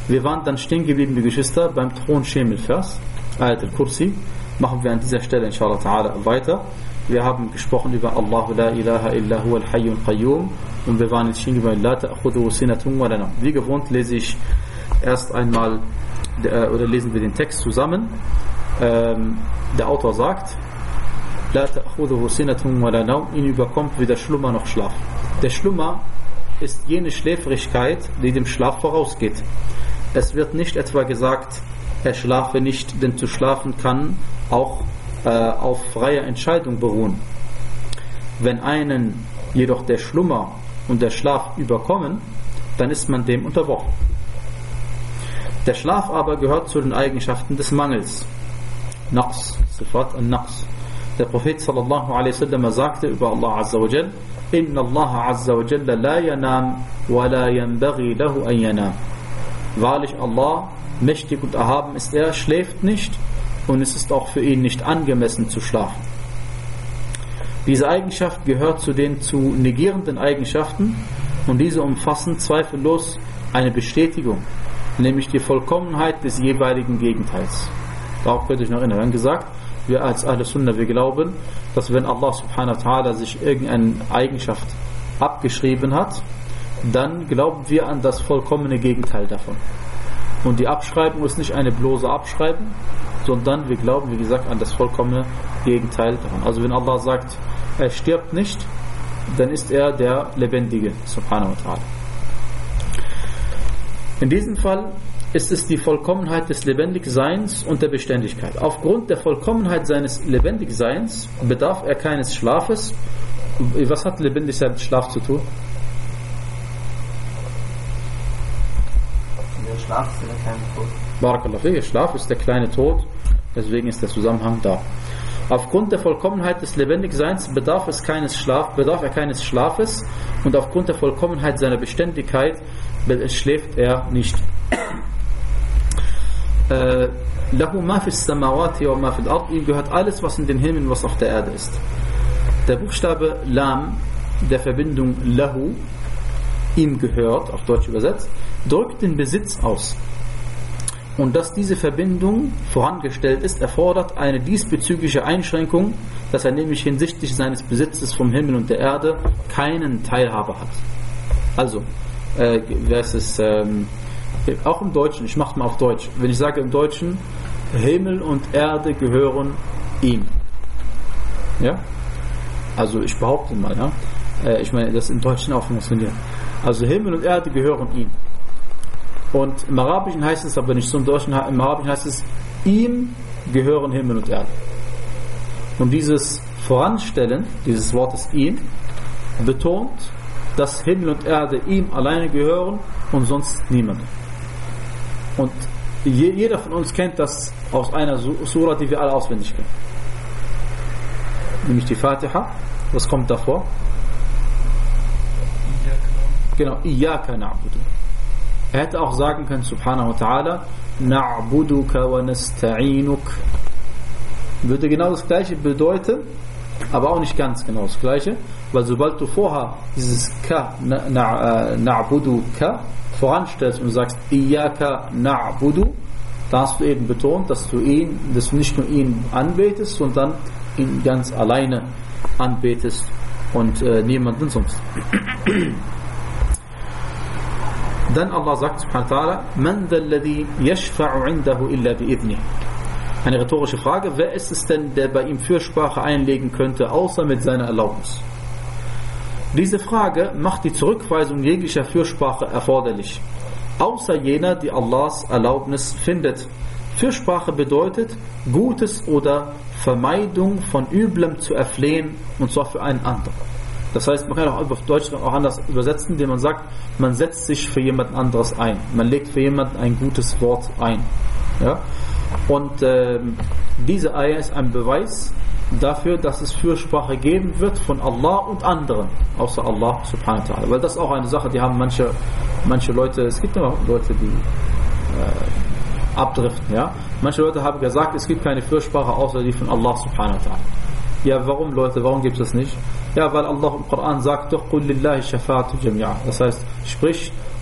Wir waren dann stehen geblieben, die Geschwister, beim Thronschemel-Vers, Ayat al-Kursi. Machen wir an dieser Stelle inshallah ta'ala weiter. Wir haben gesprochen über Allahu la ilaha illa huwa al-hayyul qayyum und wir waren jetzt stehen geblieben, la ta'khudhuhu sinatun wa la nawm. Wie gewohnt lese ich erst einmal oder lesen wir den Text zusammen. Ähm, der Autor sagt: La ta'khudhuhu sinatun wa la nawm, ihn überkommt weder Schlummer noch Schlaf. Der Schlummer ist jene Schläfrigkeit, die dem Schlaf vorausgeht. Es wird nicht etwa gesagt, er schlafe nicht, denn zu schlafen kann auch äh, auf freier Entscheidung beruhen. Wenn einen jedoch der Schlummer und der Schlaf überkommen, dann ist man dem unterworfen. Der Schlaf aber gehört zu den Eigenschaften des Mangels. Naqs, Sifat an-Naqs. Der Prophet sallallahu alaihi wasallam sagte über Allah azza wa jal: Inna Allah azza wa jalla la yanam wa la yanbaghi lahu an yanam. Wahrlich, Allah, mächtig und erhaben ist er, schläft nicht und es ist auch für ihn nicht angemessen zu schlafen. Diese Eigenschaft gehört zu den zu negierenden Eigenschaften und diese umfassen zweifellos eine Bestätigung, nämlich die Vollkommenheit des jeweiligen Gegenteils. Darauf könnt ihr euch noch erinnern. Wir haben gesagt, wir als Ahl Sunnah, wir glauben, dass wenn Allah subhanahu wa ta'ala sich irgendeine Eigenschaft abgeschrieben hat, dann glauben wir an das vollkommene Gegenteil davon. Und die Abschreibung ist nicht eine bloße Abschreibung, sondern wir glauben, wie gesagt, an das vollkommene Gegenteil davon. Also wenn Allah sagt, er stirbt nicht, dann ist er der Lebendige, subhanahu wa ta'ala. In diesem Fall ist es die Vollkommenheit des Lebendigseins und der Beständigkeit. Aufgrund der Vollkommenheit seines Lebendigseins bedarf er keines Schlafes. Was hat Lebendigkeit mit Schlaf zu tun? Der Schlaf ist der kleine Tod. Barakallahu fik, Schlaf ist der kleine Tod, deswegen ist der Zusammenhang da. Aufgrund der Vollkommenheit des Lebendigseins bedarf es keines Schlaf, bedarf er keines Schlafes und aufgrund der Vollkommenheit seiner Beständigkeit schläft er nicht. Lahu ma fis samawati wa ma fil ard, ihm gehört alles, was in den Himmeln, was auf der Erde ist. Der Buchstabe Lam der Verbindung Lahu, ihm gehört, auf Deutsch übersetzt, drückt den Besitz aus. Und dass diese Verbindung vorangestellt ist, erfordert eine diesbezügliche Einschränkung, dass er nämlich hinsichtlich seines Besitzes vom Himmel und der Erde keinen Teilhabe hat. Also, äh, das ist ähm, auch im Deutschen, ich mache es mal auf Deutsch, wenn ich sage im Deutschen, Himmel und Erde gehören ihm. Ja? Also ich behaupte mal, ja? Äh, ich meine, das im Deutschen auch funktioniert. Also Himmel und Erde gehören ihm. Und im Arabischen heißt es aber nicht so, im Deutschen, im Arabischen heißt es, ihm gehören Himmel und Erde. Und dieses Voranstellen dieses Wortes ihm betont, dass Himmel und Erde ihm alleine gehören und sonst niemand. Und je, jeder von uns kennt das aus einer Sura, die wir alle auswendig kennen. Nämlich die Fatiha. Was kommt davor? Genau, Iyaka na'budu. Er hätte auch sagen können, subhanahu wa ta'ala, na'buduka wa nasta'inuk. Würde genau das gleiche bedeuten, aber auch nicht ganz genau das gleiche, weil sobald du vorher dieses Ka, na'buduka, voranstellst und sagst, Iyaka na'budu, da hast du eben betont, dass du ihn, dass du nicht nur ihn anbetest, sondern ihn ganz alleine anbetest und äh, niemanden sonst. Dann Allah sagt subhanahu wa ta'ala, man alladhi yashfa'u 'indahu illa bi'idhnih. Eine rhetorische Frage, wer ist es denn, der bei ihm Fürsprache einlegen könnte, außer mit seiner Erlaubnis? Diese Frage macht die Zurückweisung jeglicher Fürsprache erforderlich, außer jener, die Allahs Erlaubnis findet. Fürsprache bedeutet, Gutes oder Vermeidung von Üblem zu erflehen, und zwar für einen anderen. Das heißt, man kann auch auf Deutsch auch anders übersetzen, indem man sagt, man setzt sich für jemand anderes ein. Man legt für jemanden ein gutes Wort ein. Ja? Und äh, diese Ayah ist ein Beweis dafür, dass es Fürsprache geben wird von Allah und anderen, außer Allah subhanahu wa ta'ala. Weil das ist auch eine Sache, die haben manche, manche Leute, es gibt immer Leute, die äh, abdriften. Ja? Manche Leute haben gesagt, es gibt keine Fürsprache außer die von Allah subhanahu wa ta'ala. Ja, warum Leute, warum gibt es das nicht? Ja, weil Allah im Koran sagt doch, قُلْ لِلَّهِ الشَّفَاعَةُ جَمِيعًا. Das heißt, sprich,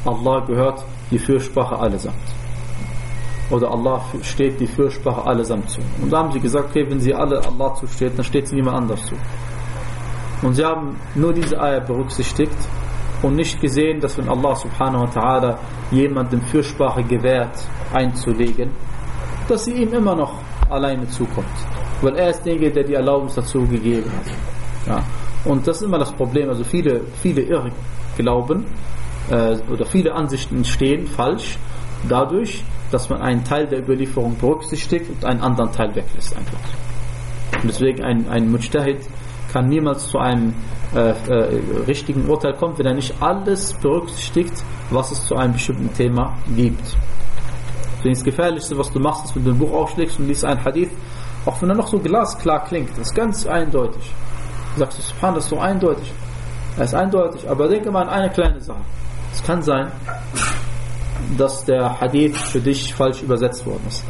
Allah gehört die Fürsprache allesamt. Oder Allah steht die Fürsprache allesamt zu. Und da haben sie gesagt, okay, wenn sie alle Allah zusteht, dann steht sie niemand anders zu. Und sie haben nur diese Eier berücksichtigt und nicht gesehen, dass wenn Allah subhanahu wa ta'ala jemandem Fürsprache gewährt, einzulegen, dass sie ihm immer noch alleine zukommt. Weil er ist derjenige, der die Erlaubnis dazu gegeben hat. Ja. Und das ist immer das Problem. Also viele, viele Irrglauben äh, oder viele Ansichten entstehen falsch dadurch, dass man einen Teil der Überlieferung berücksichtigt und einen anderen Teil weglässt einfach. Und deswegen ein, ein Mujtahid kann niemals zu einem äh, äh, richtigen Urteil kommen, wenn er nicht alles berücksichtigt, was es zu einem bestimmten Thema gibt. Deswegen das Gefährlichste, was du machst, ist, wenn du ein Buch aufschlägst und liest ein Hadith, auch wenn er noch so glasklar klingt, das ist ganz eindeutig. Du sagst, Subhan, das ist so eindeutig. Er ist eindeutig, aber denke mal an eine kleine Sache. Es kann sein, dass der Hadith für dich falsch übersetzt worden ist.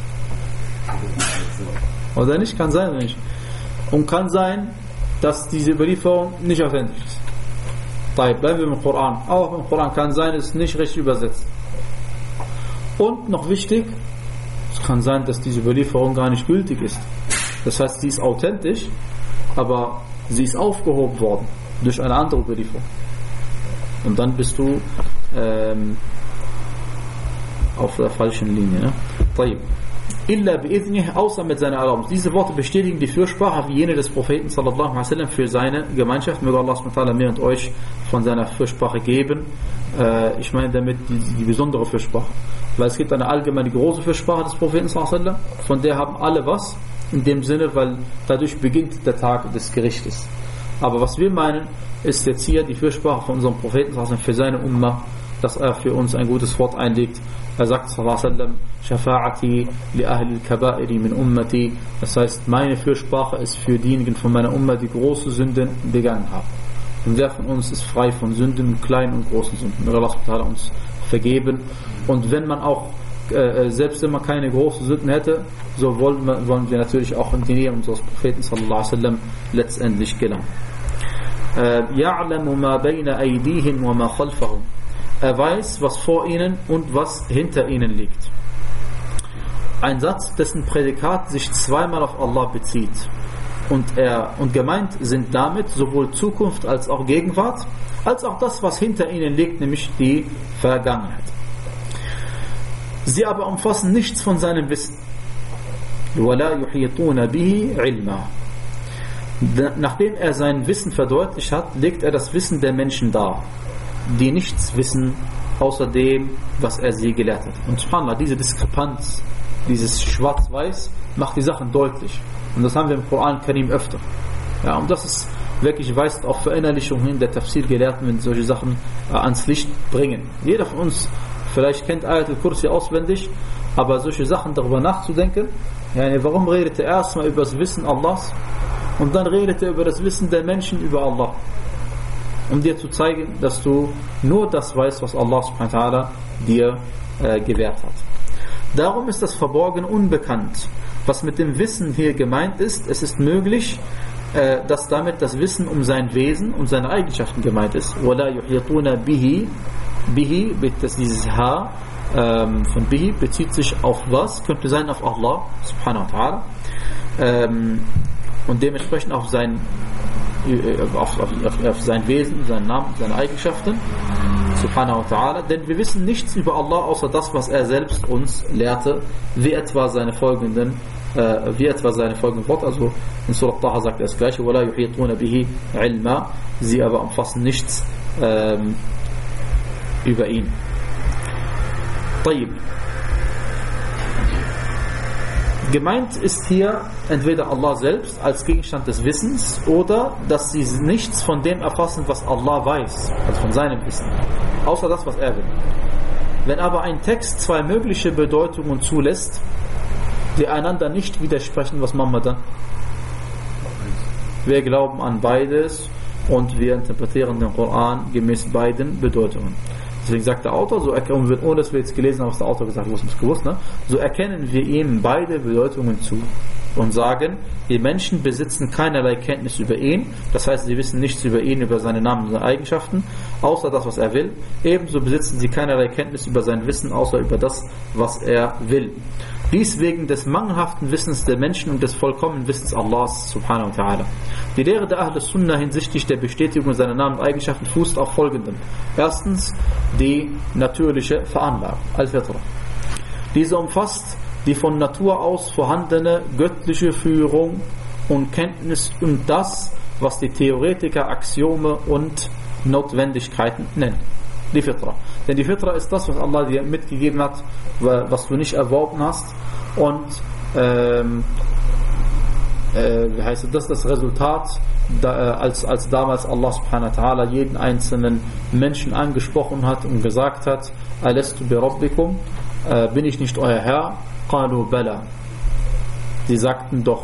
Oder nicht? Kann sein oder nicht? Und kann sein, dass diese Überlieferung nicht authentisch ist. Bleiben wir im Koran. Auch im Koran kann sein, es ist nicht richtig übersetzt. Und noch wichtig, es kann sein, dass diese Überlieferung gar nicht gültig ist. Das heißt, sie ist authentisch, aber sie ist aufgehoben worden durch eine andere Überlieferung. Und dann bist du ähm, auf der falschen Linie. Ne? Illa bi'idhnih, außer mit seiner Erlaubnis. Diese Worte bestätigen die Fürsprache wie jene des Propheten sallallahu alaihi wasallam für seine Gemeinschaft. Möge Allah subhanahu wa ta'ala mir und euch von seiner Fürsprache geben. Äh, ich meine damit die, die besondere Fürsprache. Weil es gibt eine allgemeine große Fürsprache des Propheten sallallahu alaihi wasallam, von der haben alle was, in dem Sinne, weil dadurch beginnt der Tag des Gerichtes. Aber was wir meinen, ist jetzt hier die Fürsprache von unserem Propheten sallallahu alaihi wasallam für seine Ummah, dass er für uns ein gutes Wort einlegt. Er sagt sallallahu alaihi wasallam, Shafa'ati li ahli al-kaba'iri min ummati. Das heißt, meine Fürsprache ist für diejenigen von meiner Ummah, die große Sünden begangen haben. Und wer von uns ist frei von Sünden, kleinen und großen Sünden. Möge Allah uns vergeben. Und wenn man auch äh, selbst wenn man keine großen Sünden hätte, so wollen wir, wollen wir natürlich auch in die Nähe unseres Propheten sallallahu alaihi wasallam letztendlich gelangen. Ya'lamu ma bayna aydihim wa ma khalfahum. Er weiß, was vor ihnen und was hinter ihnen liegt. Ein Satz, dessen Prädikat sich zweimal auf Allah bezieht. Und, er, und gemeint sind damit sowohl Zukunft als auch Gegenwart, als auch das, was hinter ihnen liegt, nämlich die Vergangenheit. Sie aber umfassen nichts von seinem Wissen. وَلَا يُحِيطُونَ بِهِ عِلْمًا. Nachdem er sein Wissen verdeutlicht hat, legt er das Wissen der Menschen dar, die nichts wissen, außer dem, was er sie gelehrt hat. Und subhanallah, diese Diskrepanz, dieses Schwarz-Weiß, macht die Sachen deutlich. Und das haben wir im Koran Karim öfter. Ja, und das ist wirklich, weist auf Verinnerlichung hin der Tafsir-Gelehrten, wenn solche Sachen äh, ans Licht bringen. Jeder von uns vielleicht kennt Ayat al-Kursi auswendig, aber solche Sachen darüber nachzudenken, ja, warum redet er erstmal über das Wissen Allahs und dann redet er über das Wissen der Menschen über Allah? Um dir zu zeigen, dass du nur das weißt, was Allah subhanahu wa ta'ala dir äh, gewährt hat. Darum ist das Verborgene unbekannt. Was mit dem Wissen hier gemeint ist, es ist möglich, äh, dass damit das Wissen um sein Wesen und seine Eigenschaften gemeint ist. وَلَا يُحْيَطُونَ بِهِ Bihi, das dieses H ähm, von Bihi bezieht sich auf was? Könnte sein auf Allah subhanahu wa ta'ala ähm, und dementsprechend auf sein Auf, auf, auf sein Wesen, seinen Namen, seine Eigenschaften subhanahu wa ta'ala, denn wir wissen nichts über Allah außer das, was er selbst uns lehrte, wie etwa seine folgenden äh, wie etwa seine folgenden Worte, also in Surah Taha sagt er das gleiche, وَلَا يُحِيطُونَ بِهِ عِلْمًا, sie aber umfassen nichts ähm, über ihn. طيب. Gemeint ist hier entweder Allah selbst als Gegenstand des Wissens oder dass sie nichts von dem erfassen, was Allah weiß, also von seinem Wissen, außer das, was er will. Wenn aber ein Text zwei mögliche Bedeutungen zulässt, die einander nicht widersprechen, was machen wir dann? Wir glauben an beides und wir interpretieren den Koran gemäß beiden Bedeutungen. Deswegen sagt der Autor, so erkennen, ohne dass wir jetzt gelesen haben, was der Autor gesagt hat, was uns gewusst, ne? So erkennen wir ihm beide Bedeutungen zu. und sagen, die Menschen besitzen keinerlei Kenntnis über ihn, das heißt, sie wissen nichts über ihn, über seine Namen und seine Eigenschaften, außer das, was er will. Ebenso besitzen sie keinerlei Kenntnis über sein Wissen, außer über das, was er will. Dies wegen des mangelhaften Wissens der Menschen und des vollkommenen Wissens Allahs subhanahu wa ta'ala. Die Lehre der Ahl Sunnah hinsichtlich der Bestätigung seiner Namen und Eigenschaften fußt auf folgendem. Erstens, die natürliche Veranlagung, Al-Fitra. Diese umfasst die von Natur aus vorhandene göttliche Führung und Kenntnis und das, was die Theoretiker Axiome und Notwendigkeiten nennen. Die Fitra. Denn die Fitra ist das, was Allah dir mitgegeben hat, was du nicht erworben hast. Und ähm, äh, wie heißt es, das ist das Resultat, da, äh, als, als damals Allah subhanahu wa ta'ala jeden einzelnen Menschen angesprochen hat und gesagt hat, Alastu bi Rabbikum, äh, bin ich nicht euer Herr? Qalu bala. Sie sagten doch.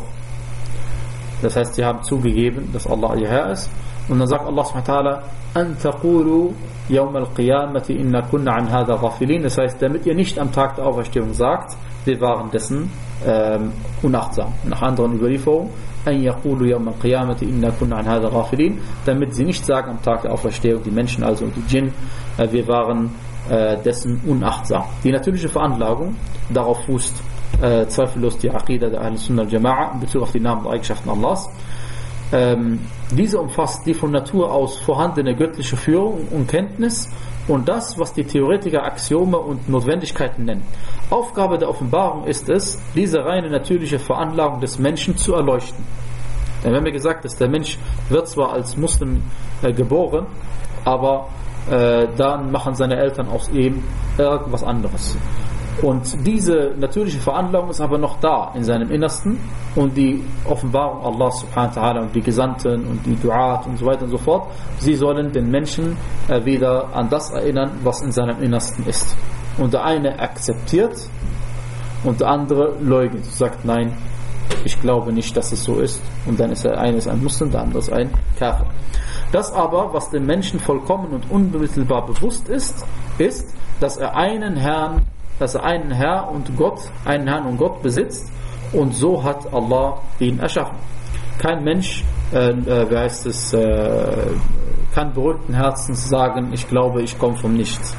Das heißt, sie haben zugegeben, dass Allah ihr Herr ist. Und dann sagt Allah subhanahu wa ta'ala, an taqulu yawm al-qiyamati inna kunna an hadha ghafilin. Das heißt, damit ihr nicht am Tag der Auferstehung sagt, wir waren dessen ähm, unachtsam. Nach anderen Überlieferungen, an yaqulu yawm al-qiyamati inna kunna an hadha ghafilin, damit sie nicht sagen am Tag der Auferstehung, die Menschen also und die Djinn, äh, wir waren äh, dessen unachtsam. Die natürliche Veranlagung, darauf fußt äh, zweifellos die Aqida der Ahl Sunnah al-Jama'a in Bezug auf die Namen und Eigenschaften Allahs. Ähm, diese umfasst die von Natur aus vorhandene göttliche Führung und Kenntnis und das, was die Theoretiker Axiome und Notwendigkeiten nennen. Aufgabe der Offenbarung ist es, diese reine natürliche Veranlagung des Menschen zu erleuchten. Denn wenn wir gesagt ist, der Mensch wird zwar als Muslim äh, geboren, aber äh, dann machen seine Eltern aus ihm irgendwas anderes. Und diese natürliche Veranlagung ist aber noch da in seinem Innersten und die Offenbarung Allah subhanahu wa ta'ala und die Gesandten und die Du'at und so weiter und so fort, sie sollen den Menschen äh, wieder an das erinnern, was in seinem Innersten ist. Und der eine akzeptiert und der andere leugnet, sagt nein, ich glaube nicht, dass es so ist. Und dann ist der eine ist ein Muslim, der andere ist ein Kafir. Das aber, was dem Menschen vollkommen und unmittelbar bewusst ist, ist, dass er einen Herrn dass er einen Herr und Gott, einen Herrn und Gott besitzt und so hat Allah ihn erschaffen. Kein Mensch, äh, äh, wie heißt es, äh, kann beruhigten Herzens sagen, ich glaube, ich komme vom Nichts.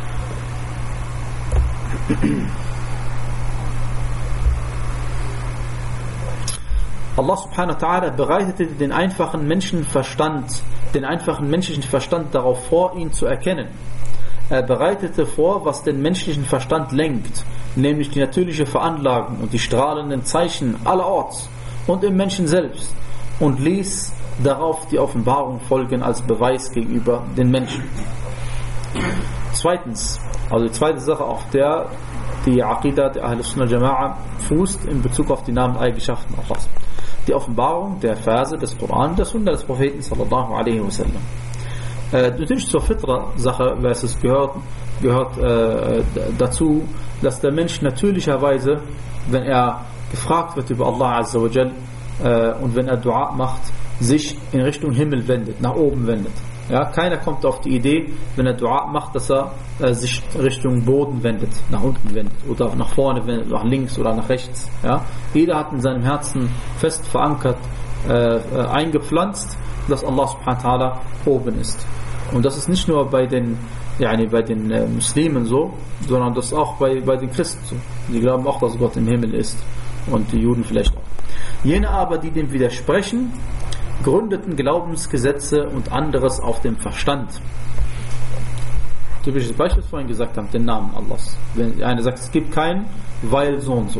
Allah subhanahu wa ta'ala bereitete den einfachen Menschenverstand, den einfachen menschlichen Verstand darauf vor, ihn zu erkennen. Er bereitete vor, was den menschlichen Verstand lenkt, nämlich die natürliche Veranlagung und die strahlenden Zeichen allerorts und im Menschen selbst und ließ darauf die Offenbarung folgen als Beweis gegenüber den Menschen. Zweitens, also die zweite Sache, auf der die Aqidah der Ahl Sunnah Jama'a fußt in Bezug auf die Namen und Eigenschaften Allahs. Die Offenbarung der Verse des Koran, der Sunna des Propheten sallallahu alaihi wasallam. Äh, natürlich zur Fitra-Sache, was es gehört, gehört äh, dazu, dass der Mensch natürlicherweise, wenn er gefragt wird über Allah Azza wa Jal äh, und wenn er Dua macht, sich in Richtung Himmel wendet, nach oben wendet. Ja, keiner kommt auf die Idee, wenn er Dua macht, dass er äh, sich Richtung Boden wendet, nach unten wendet oder nach vorne wendet, nach links oder nach rechts. Ja? Jeder hat in seinem Herzen fest verankert, äh, äh, eingepflanzt, dass Allah subhanahu wa ta'ala oben ist. Und das ist nicht nur bei den, yani bei den äh, Muslimen so, sondern das ist auch bei, bei den Christen so. Die glauben auch, dass Gott im Himmel ist und die Juden vielleicht auch. Jene aber, die dem widersprechen, gründeten Glaubensgesetze und anderes auf dem Verstand. Typisches Beispiel, was wir vorhin gesagt haben, den Namen Allahs. Wenn einer sagt, es gibt keinen, weil so und so.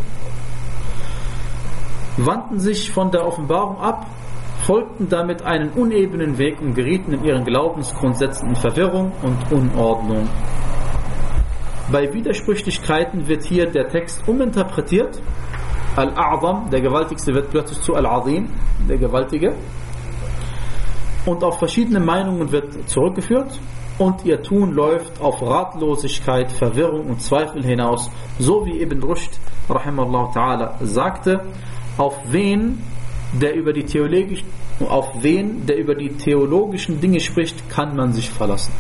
Wandten sich von der Offenbarung ab, folgten damit einen unebenen Weg und gerieten in ihren Glaubensgrundsätzen in Verwirrung und Unordnung. Bei Widersprüchlichkeiten wird hier der Text uminterpretiert. Al-A'zam, der Gewaltigste, wird plötzlich zu Al-Azim, der Gewaltige. Und auf verschiedene Meinungen wird zurückgeführt. Und ihr Tun läuft auf Ratlosigkeit, Verwirrung und Zweifel hinaus. So wie Ibn Rushd, rahimahullah ta'ala, sagte, auf wen der über die theologischen, auf wen, der über die theologischen Dinge spricht, kann man sich verlassen.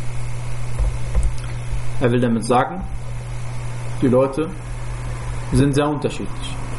Er will damit sagen, die Leute sind sehr unterschiedlich.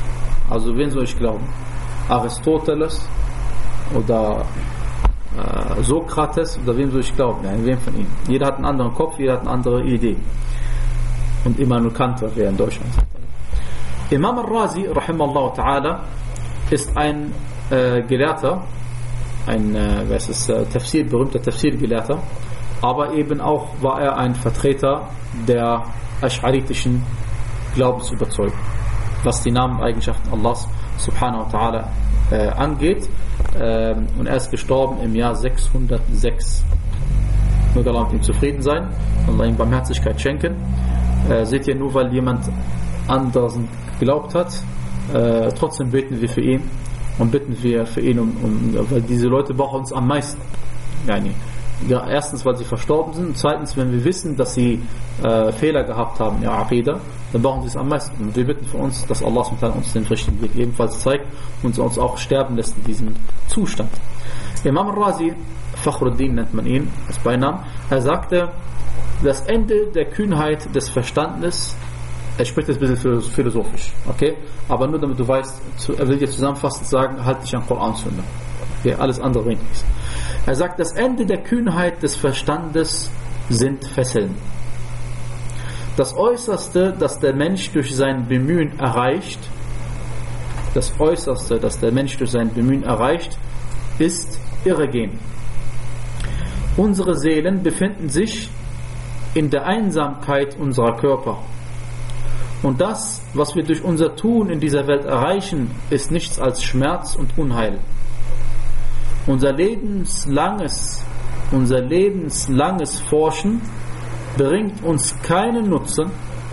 Also wen soll ich glauben? Aristoteles oder äh, Sokrates oder wem soll ich glauben? Ja, wem von ihnen? Jeder hat einen anderen Kopf, jeder hat eine andere Idee. Und Immanuel Kant, wer in Deutschland sagt. Imam al-Razi, rahimallahu ta'ala, ist ein äh, Gelehrter, ein äh, was ist, äh, Tafsir, berühmter Tafsir-Gelehrter, aber eben auch war er ein Vertreter der asch'aritischen Glaubensüberzeugung, was die Nameneigenschaften Allahs subhanahu wa ta'ala äh, angeht. Äh, und er ist gestorben im Jahr sechshundertsechs. Möge Allah mit ihm zufrieden sein und Allah ihm Barmherzigkeit schenken. Äh, seht ihr, nur weil jemand anderen geglaubt hat, äh, trotzdem beten wir für ihn und bitten wir für ihn, um, um, weil diese Leute brauchen uns am meisten. Yani, ja, erstens, weil sie verstorben sind, und zweitens, wenn wir wissen, dass sie äh, Fehler gehabt haben in ihrer Aqidah, dann brauchen sie es am meisten. Und wir bitten für uns, dass Allah uns den richtigen Weg ebenfalls zeigt und uns auch sterben lässt in diesem Zustand. Imam al-Razi, Fakhruddin nennt man ihn als Beinamen, er sagte, das Ende der Kühnheit des Verstandes, er spricht jetzt ein bisschen philosophisch, okay? Aber nur damit du weißt, er will dir zusammenfassend sagen, halt dich an Koran Sunna. Okay, alles andere bringt nichts. Er sagt, das Ende der Kühnheit des Verstandes sind Fesseln. Das Äußerste, das der Mensch durch sein Bemühen erreicht, das Äußerste, das der Mensch durch sein Bemühen erreicht, ist Irregehen. Unsere Seelen befinden sich in der Einsamkeit unserer Körper. Und das, was wir durch unser Tun in dieser Welt erreichen, ist nichts als Schmerz und Unheil. Unser lebenslanges, unser lebenslanges Forschen bringt uns keinen Nutzen,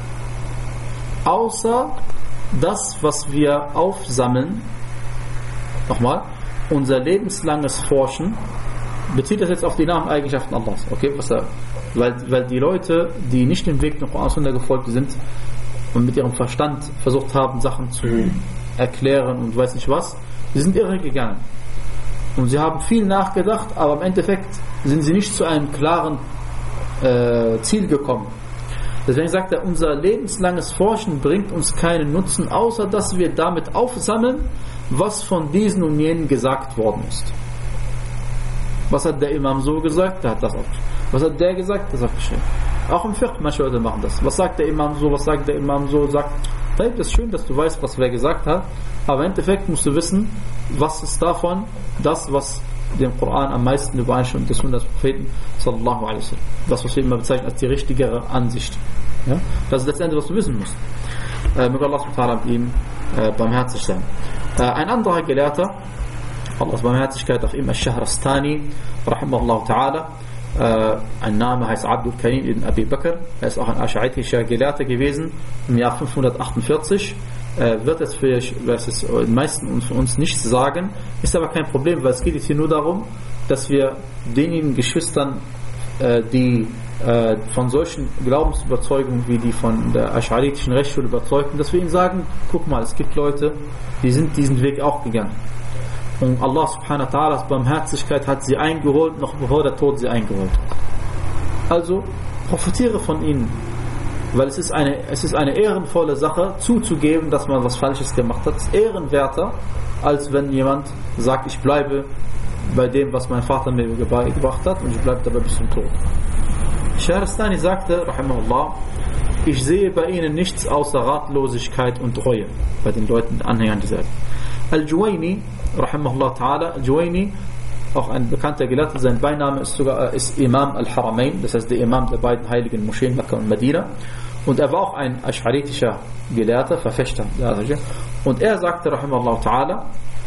außer das, was wir aufsammeln. Nochmal, unser lebenslanges Forschen bezieht das jetzt auf die Nameneigenschaften Allahs, okay? Was er, weil, weil die Leute, die nicht dem Weg nach Koran Sunna gefolgt sind und mit ihrem Verstand versucht haben, Sachen zu erklären und weiß nicht was, die sind irre gegangen. Und sie haben viel nachgedacht, aber im Endeffekt sind sie nicht zu einem klaren äh, Ziel gekommen. Deswegen sagt er, unser lebenslanges Forschen bringt uns keinen Nutzen, außer dass wir damit aufsammeln, was von diesen und jenen gesagt worden ist. Was hat der Imam so gesagt? Der hat das auch. Was hat der gesagt? Das hat geschrieben. Auch im Fiqh, manche Leute machen das. Was sagt der Imam so? Was sagt der Imam so? Sagt, das ist schön, dass du weißt, was wer gesagt hat, aber im Endeffekt musst du wissen, was ist davon das, was dem Koran am meisten übereinstimmt, des Sunnas des Propheten sallallahu alaihi wasallam. Das, was wir immer bezeichnen als die richtigere Ansicht. Ja? Das ist letztendlich, was du wissen musst. Äh, möge Allah subhanahu wa ta'ala mit ihm äh, barmherzig sein. Äh, ein anderer Gelehrter, Allahs Barmherzigkeit auf ihm, Al-Shahrastani, rahimahullah ta'ala, äh, ein Name heißt Abdul Karim ibn Abi Bakr, er ist auch ein asch'aritischer Gelehrter gewesen, im Jahr fünfhundertachtundvierzig, äh, wird es für was es den meisten und für uns nichts sagen, ist aber kein Problem, weil es geht jetzt hier nur darum, dass wir denjenigen Geschwistern, äh, die äh, von solchen Glaubensüberzeugungen wie die von der asch'aritischen Rechtsschule überzeugten, dass wir ihnen sagen, guck mal, es gibt Leute, die sind diesen Weg auch gegangen. Und Allah subhanahu wa ta'ala's Barmherzigkeit hat sie eingeholt, noch bevor der Tod sie eingeholt hat. Also profitiere von ihnen, weil es ist eine, es ist eine ehrenvolle Sache, zuzugeben, dass man was Falsches gemacht hat. Es ist ehrenwerter, als wenn jemand sagt, ich bleibe bei dem, was mein Vater mir beigebracht hat und ich bleibe dabei bis zum Tod. Shahrastani sagte, rahimahullah, ich sehe bei ihnen nichts außer Ratlosigkeit und Reue, bei den Leuten, Anhängern dieser Welt. Al-Juwayni, rahimahullah ta'ala, Al-Juwayni, auch ein bekannter Gelehrter, sein Beiname ist sogar ist Imam al-Haramain, das heißt der Imam der beiden heiligen Moscheen Mekka und Medina, und er war auch ein asch'aritischer Gelehrter, Verfechter, und er sagte, rahimahullah ta'ala,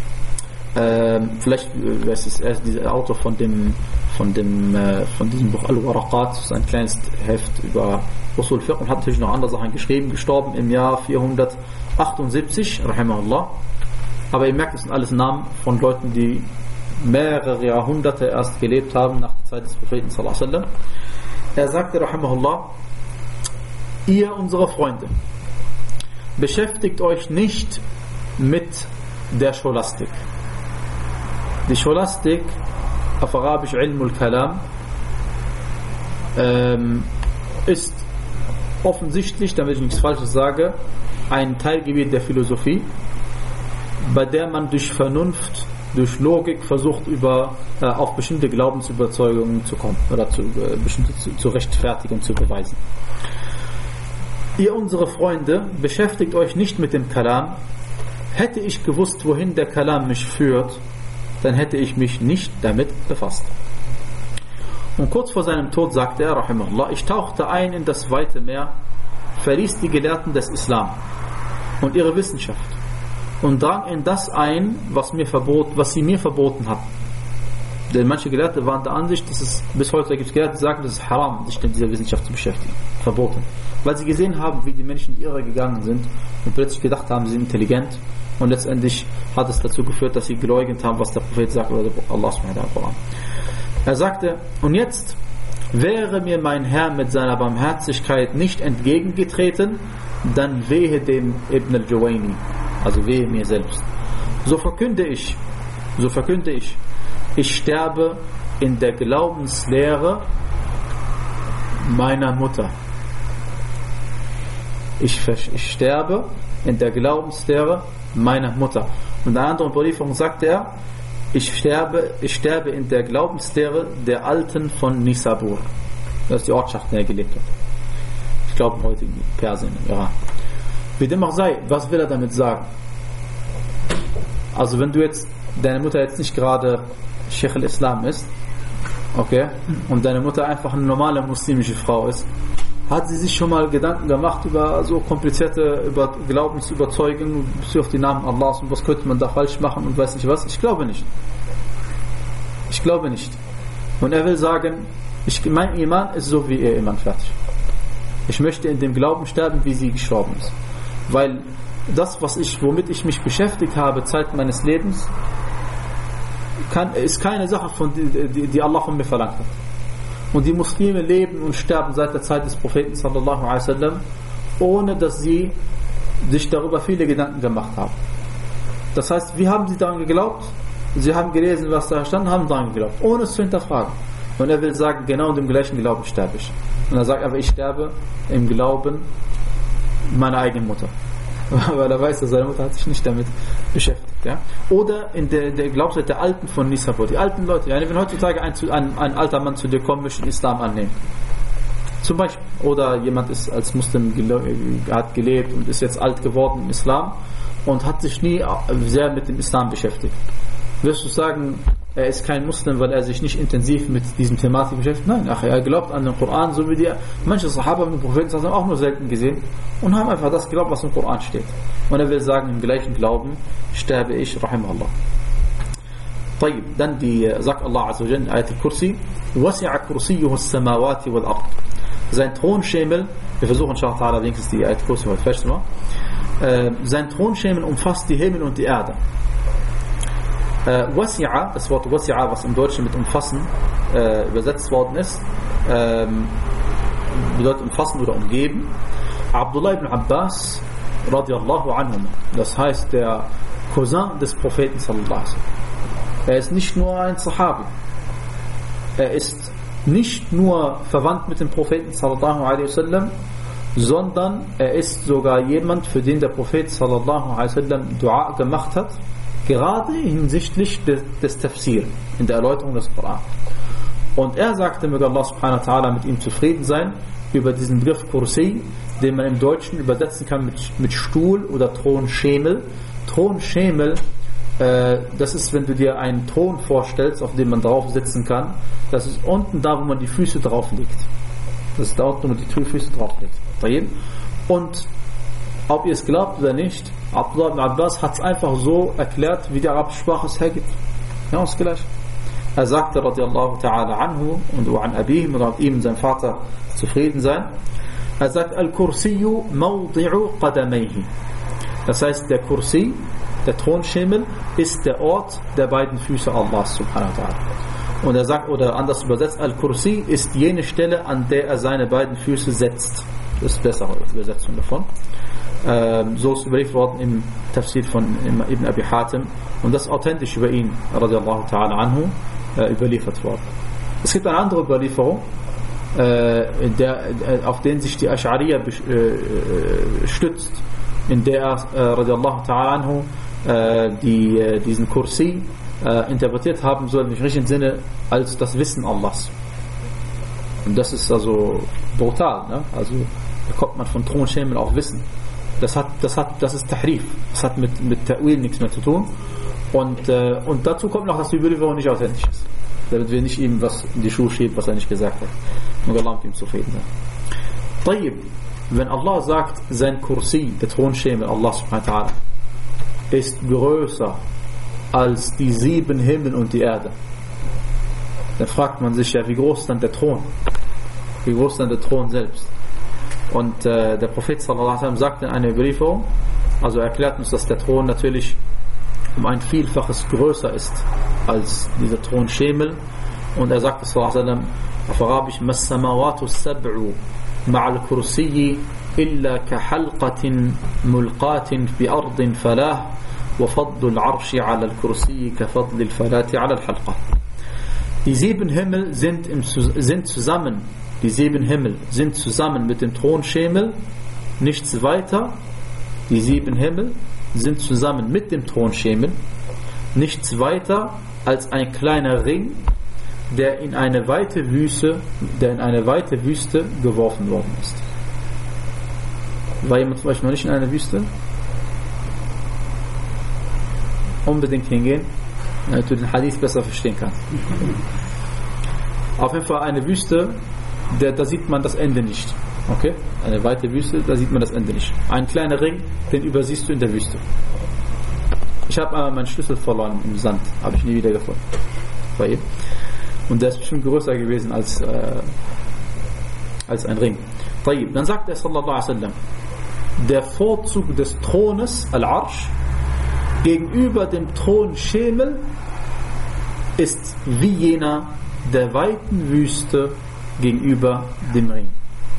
äh, vielleicht äh, ist er dieser Autor von dem von dem äh, von diesem Buch Al-Waraqat, das ist ein kleines Heft über Usul Fiqh, und hat natürlich noch andere Sachen geschrieben, gestorben im Jahr vierhundertachtundsiebzig, rahimahullah. Aber ihr merkt, das sind alles Namen von Leuten, die mehrere Jahrhunderte erst gelebt haben nach der Zeit des Propheten sallallahu alaihi wasallam. Er sagte, rahimahullah, ihr unsere Freunde, beschäftigt euch nicht mit der Scholastik. Die Scholastik, auf Arabisch Ilmul Kalam, ähm, ist offensichtlich, damit ich nichts Falsches sage, ein Teilgebiet der Philosophie. bei der man durch Vernunft, durch Logik versucht, über, äh, auf bestimmte Glaubensüberzeugungen zu kommen oder zu, äh, bestimmte zu, zu rechtfertigen und zu beweisen. Ihr unsere Freunde, beschäftigt euch nicht mit dem Kalam. Hätte ich gewusst, wohin der Kalam mich führt, dann hätte ich mich nicht damit befasst. Und kurz vor seinem Tod sagte er, rahimahullah, ich tauchte ein in das weite Meer, verließ die Gelehrten des Islam und ihre Wissenschaft und drang in das ein, was, mir verbot, was sie mir verboten hatten. Denn manche Gelehrte waren der Ansicht, dass es bis heute gibt es Gelehrte, die sagen, das ist haram, sich mit dieser Wissenschaft zu beschäftigen. Verboten. Weil sie gesehen haben, wie die Menschen in die Irre gegangen sind und plötzlich gedacht haben, sie sind intelligent und letztendlich hat es dazu geführt, dass sie geleugnet haben, was der Prophet sagt oder Allah subhanahu wa ta'ala. Er sagte, und jetzt wäre mir mein Herr mit seiner Barmherzigkeit nicht entgegengetreten, dann wehe dem Ibn al-Juwayni, also wehe mir selbst. So verkünde ich, so verkünde ich, ich sterbe in der Glaubenslehre meiner Mutter. Ich, ich sterbe in der Glaubenslehre meiner Mutter. Und in einer anderen Überlieferung sagte er, ich sterbe, ich sterbe in der Glaubenslehre der Alten von Nisabur. Das ist die Ortschaft, in der er gelebt hat. Ich glaube heute in Persien, im Iran. Wie dem auch sei, was will er damit sagen? Also wenn du jetzt, deine Mutter jetzt nicht gerade Sheikh al-Islam ist, okay, und deine Mutter einfach eine normale muslimische Frau ist, hat sie sich schon mal Gedanken gemacht über so komplizierte über Glaubensüberzeugungen auf die Namen Allahs und was könnte man da falsch machen und weiß nicht was? Ich glaube nicht. Ich glaube nicht. Und er will sagen, ich, mein Iman ist so wie ihr Iman, fertig. Ich möchte in dem Glauben sterben, wie sie gestorben ist. Weil das, was ich, womit ich mich beschäftigt habe, Zeit meines Lebens, kann, ist keine Sache, von, die, die Allah von mir verlangt hat. Und die Muslime leben und sterben seit der Zeit des Propheten sallallahu alaihi wasallam, ohne dass sie sich darüber viele Gedanken gemacht haben. Das heißt, wie haben sie daran geglaubt? Sie haben gelesen, was da stand, haben daran geglaubt, ohne es zu hinterfragen. Und er will sagen, genau in dem gleichen Glauben sterbe ich. Und er sagt aber, ich sterbe im Glauben meiner eigenen Mutter. Weil er weiß, dass seine Mutter hat sich nicht damit beschäftigt. Ja? Oder in der, der Glaubenswelt der Alten von Nisabur, die alten Leute. Ja? Wenn heutzutage ein, ein, ein alter Mann zu dir kommt, möchte den Islam annehmen. Zum Beispiel. Oder jemand ist als Muslim gele- hat gelebt und ist jetzt alt geworden im Islam und hat sich nie sehr mit dem Islam beschäftigt. Wirst du sagen, er ist kein Muslim, weil er sich nicht intensiv mit diesem Thematik beschäftigt? Nein, ach, er glaubt an den Koran, so wie die manche Sahaba mit dem Propheten auch nur selten gesehen und haben einfach das geglaubt, was im Koran steht. Und er will sagen, im gleichen Glauben sterbe ich, rahimahullah. طيب, dann die, sagt Allah Azza wa Jalla in Ayat al-Kursi, وَسِعَ كُرْسِيُّهُ السَّمَاوَاتِ وَالْأَرْضِ. Sein Thronschemel, wir versuchen inshallah wenigstens die Ayat al-Kursi heute falsch zu machen, äh, sein Thronschemel umfasst die Himmel und die Erde. Äh, Wasi'a, das Wort Wasi'a, was im Deutschen mit umfassen äh, übersetzt worden ist, ähm, bedeutet umfassen oder umgeben. Abdullah ibn Abbas radiallahu anhum, das heißt der Cousin des Propheten sallallahu alaihi wasallam. Er ist nicht nur ein Sahabi, er ist nicht nur verwandt mit dem Propheten sallallahu alaihi wasallam, sondern er ist sogar jemand, für den der Prophet sallallahu alaihi wasallam Dua gemacht hat, gerade hinsichtlich des, des Tafsir, in der Erläuterung des Koran. Und er sagte, möge Allah subhanahu wa ta'ala mit ihm zufrieden sein, über diesen Begriff Kursi, den man im Deutschen übersetzen kann mit, mit Stuhl oder Thronschemel. Thronschemel, äh, das ist, wenn du dir einen Thron vorstellst, auf dem man drauf sitzen kann, das ist unten da, wo man die Füße drauf legt. Das ist da unten, wo man die Füße drauf legt. Und ob ihr es glaubt oder nicht, Abdullah ibn Abbas hat es einfach so erklärt, wie die arabische Sprache es hergibt. Ja, das gleich. Er sagte, radiallahu ta'ala anhu, und an Abihim, und an ihm, sein Vater, zufrieden sein. Er sagt, Al-Kursiyu mawdi'u qadamayhi. Das heißt, der Kursi, der Thronschemel, ist der Ort der beiden Füße Allahs, subhanahu wa ta'ala. Und er sagt, oder anders übersetzt, Al-Kursi ist jene Stelle, an der er seine beiden Füße setzt. Das ist bessere Übersetzung davon. Ähm, so ist überliefert worden im Tafsir von Ibn Abi Hatim und das ist authentisch über ihn radiallahu ta'ala anhu äh, überliefert worden. Es gibt eine andere Überlieferung, äh, der, äh, auf den sich die Ash'ariyya äh, stützt, in der er äh, radiallahu ta'ala anhu äh, die äh, diesen Kursi äh, interpretiert haben sollen, im richtigen Sinne, als das Wissen Allahs. Und das ist also brutal, ne? Also da kommt man von Thronschemel auf Wissen. Das hat, das hat, das ist Tahrif. Das hat mit mit Ta'wil nichts mehr zu tun. Und äh, und dazu kommt noch, dass die Überlieferung nicht authentisch ist, damit wir nicht ihm was in die Schuhe schieben, was er nicht gesagt hat. Und Allah mit ihm zufrieden sein. Tayyib, wenn Allah sagt, sein Kursi, der Thronschemel, Allah subhanahu wa ta'ala, ist größer als die sieben Himmel und die Erde, dann fragt man sich ja, wie groß ist dann der Thron? Wie groß ist dann der Thron selbst? Und äh, der Prophet sallallahu alaihi wasallam sagt in einer Überlieferung, also erklärt uns, dass der Thron natürlich um ein Vielfaches größer ist als dieser Thronschemel. Und er sagt sallallahu alaihi wasallam auf Arabisch: "Mas samawatu sab'u ma'al kursiyyi illa ka halqatin mulqatin bi ardin falah wa fadlu al-'arshi 'ala al-kursiyyi ka fadli al-falati 'ala al-halqa." Die sieben Himmel sind, im, sind zusammen, die sieben Himmel sind zusammen mit dem Thronschemel nichts weiter. Die sieben Himmel sind zusammen mit dem Thronschemel nichts weiter als ein kleiner Ring, der in eine weite Wüste, der in eine weite Wüste geworfen worden ist. War jemand zum Beispiel noch nicht in einer Wüste? Unbedingt hingehen, damit du den Hadith besser verstehen kannst. Auf jeden Fall eine Wüste, der, da sieht man das Ende nicht. Okay? Eine weite Wüste, da sieht man das Ende nicht. Ein kleiner Ring, den übersiehst du in der Wüste. Ich habe einmal meinen Schlüssel verloren im Sand, habe ich nie wieder gefunden. Bei ihm. Und der ist bestimmt größer gewesen als, äh, als ein Ring. Dann sagt er sallallahu alaihi wasallam, der Vorzug des Thrones, Al-Arsh, gegenüber dem Thronschemel ist wie jener der weiten Wüste gegenüber dem Ring.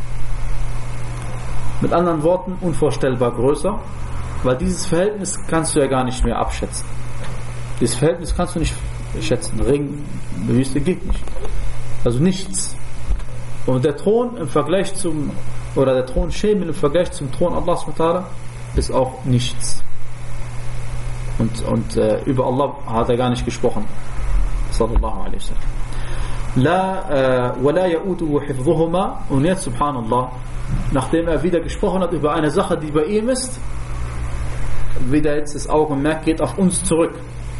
Mit anderen Worten, unvorstellbar größer, weil dieses Verhältnis kannst du ja gar nicht mehr abschätzen. Dieses Verhältnis kannst du nicht schätzen. Ring, Wüste geht nicht. Also nichts. Und der Thron im Vergleich zum, oder der Thronschemel im Vergleich zum Thron Allah subhanahu wa ta'ala ist auch nichts. Und, und äh, über Allah hat er gar nicht gesprochen. Sallallahu alaihi wasallam. La wa la ya'uduhu hifdhuhuma. Und jetzt, subhanallah, nachdem er wieder gesprochen hat über eine Sache, die bei ihm ist, wieder jetzt das Augenmerk geht auf uns zurück.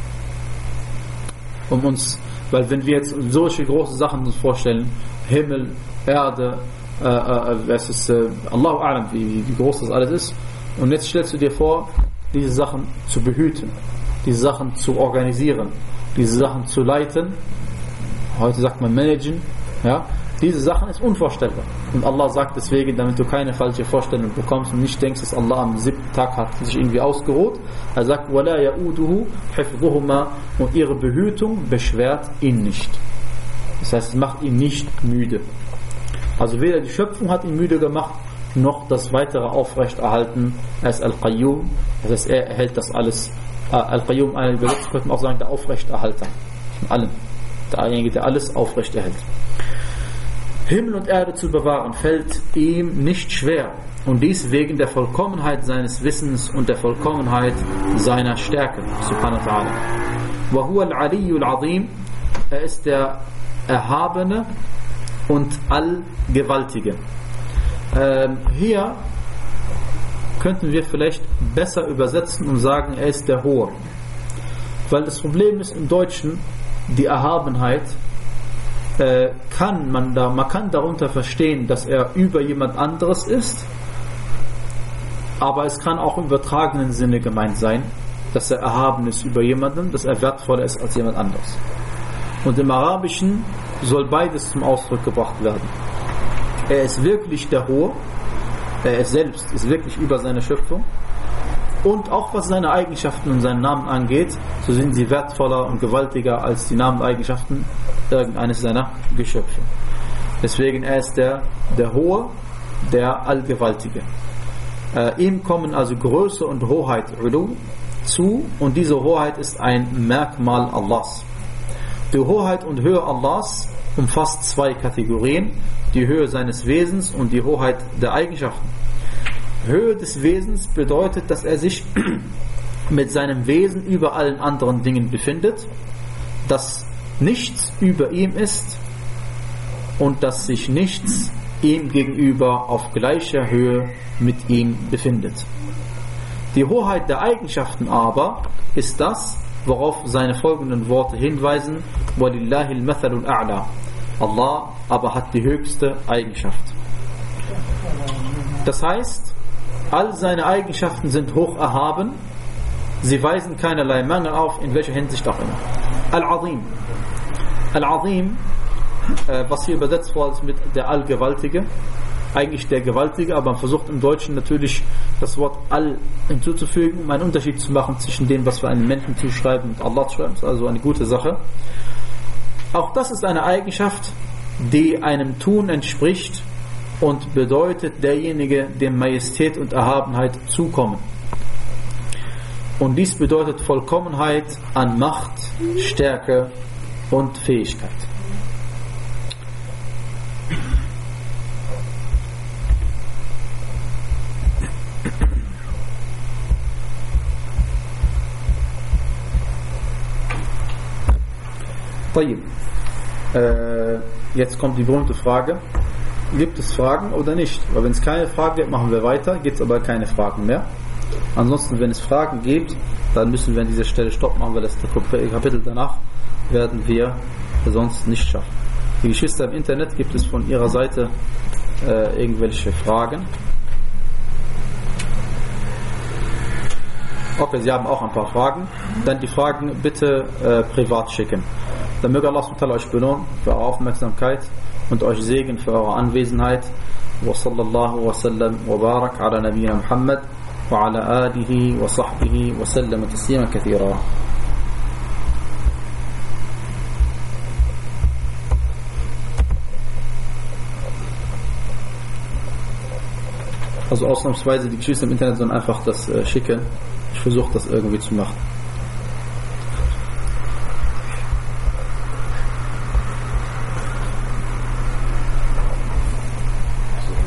Um uns, weil wenn wir jetzt solche große Sachen uns vorstellen, Himmel, Erde, äh, äh, es ist, äh, Allahu a'lam, wie, wie groß das alles ist, und jetzt stellst du dir vor, diese Sachen zu behüten, diese Sachen zu organisieren, diese Sachen zu leiten, heute sagt man managen, ja, diese Sachen ist unvorstellbar. Und Allah sagt deswegen, damit du keine falsche Vorstellung bekommst und nicht denkst, dass Allah am siebten Tag hat sich irgendwie ausgeruht. Er sagt, وَلَا يَؤُودُهُ حِفْظُهُمَا, und ihre Behütung beschwert ihn nicht. Das heißt, es macht ihn nicht müde. Also weder die Schöpfung hat ihn müde gemacht, noch das weitere Aufrechterhalten. Er ist Al-Qayyum, das heißt, er erhält das alles. Al-Qayyum, einer Übersetzung könnte man auch sagen, der Aufrechterhalter von allem. Derjenige, der alles aufrecht erhält. Himmel und Erde zu bewahren, fällt ihm nicht schwer. Und dies wegen der Vollkommenheit seines Wissens und der Vollkommenheit seiner Stärke. Subhanahu wa ta'ala. Wa huwa al-'aliyyul 'azim. Er ist der Erhabene und Allgewaltige. Ähm, hier könnten wir vielleicht besser übersetzen und sagen, er ist der Hohe. Weil das Problem ist im Deutschen, die Erhabenheit, äh, kann man da, man kann darunter verstehen, dass er über jemand anderes ist, aber es kann auch im übertragenen Sinne gemeint sein, dass er erhaben ist über jemanden, dass er wertvoller ist als jemand anderes. Und im Arabischen soll beides zum Ausdruck gebracht werden. Er ist wirklich der Hohe, er selbst ist wirklich über seine Schöpfung, und auch was seine Eigenschaften und seinen Namen angeht, so sind sie wertvoller und gewaltiger als die Namen und Eigenschaften irgendeines seiner Geschöpfe. Deswegen er ist der, der Hohe, der Allgewaltige. Äh, ihm kommen also Größe und Hoheit Ulu zu, und diese Hoheit ist ein Merkmal Allahs. Die Hoheit und Höhe Allahs umfasst zwei Kategorien: die Höhe seines Wesens und die Hoheit der Eigenschaften. Höhe des Wesens bedeutet, dass er sich mit seinem Wesen über allen anderen Dingen befindet, dass nichts über ihm ist und dass sich nichts ihm gegenüber auf gleicher Höhe mit ihm befindet. Die Hoheit der Eigenschaften aber ist das, worauf seine folgenden Worte hinweisen: وَلِلَّهِ الْمَثَلُ الْأَعْلَى. Allah aber hat die höchste Eigenschaft. Das heißt, all seine Eigenschaften sind hoch erhaben, sie weisen keinerlei Mangel auf, in welcher Hinsicht auch immer. Al-Azim. Al-Azim, äh, was hier übersetzt worden ist mit der Allgewaltige, eigentlich der Gewaltige, aber man versucht im Deutschen natürlich das Wort All hinzuzufügen, um einen Unterschied zu machen zwischen dem, was wir einem Menschen zuschreiben und Allah schreiben, also eine gute Sache. Auch das ist eine Eigenschaft, die einem Tun entspricht und bedeutet, derjenige, dem Majestät und Erhabenheit zukommen. Und dies bedeutet Vollkommenheit an Macht, Stärke und Fähigkeit. Äh, jetzt kommt die berühmte Frage: Gibt es Fragen oder nicht? Weil wenn es keine Fragen gibt, machen wir weiter, gibt es aber keine Fragen mehr. Ansonsten, wenn es Fragen gibt, dann müssen wir an dieser Stelle Stopp machen, weil das Kapitel danach werden wir sonst nicht schaffen. Die Geschwister im Internet, gibt es von ihrer Seite äh, irgendwelche Fragen? Okay, Sie haben auch ein paar Fragen. Dann die Fragen bitte äh, privat schicken. Dann möge Allah subhanahu wa ta'ala euch belohnen für eure Aufmerksamkeit und euch segnen für eure Anwesenheit. Wa sallallahu wa sallam wa barak ala nabiyyina Muhammad wa ala alihi wa sahbihi wa sallam tasliman kathira. Also ausnahmsweise die Geschwister im Internet sollen einfach das äh, schicken. Ich versuche das irgendwie zu machen.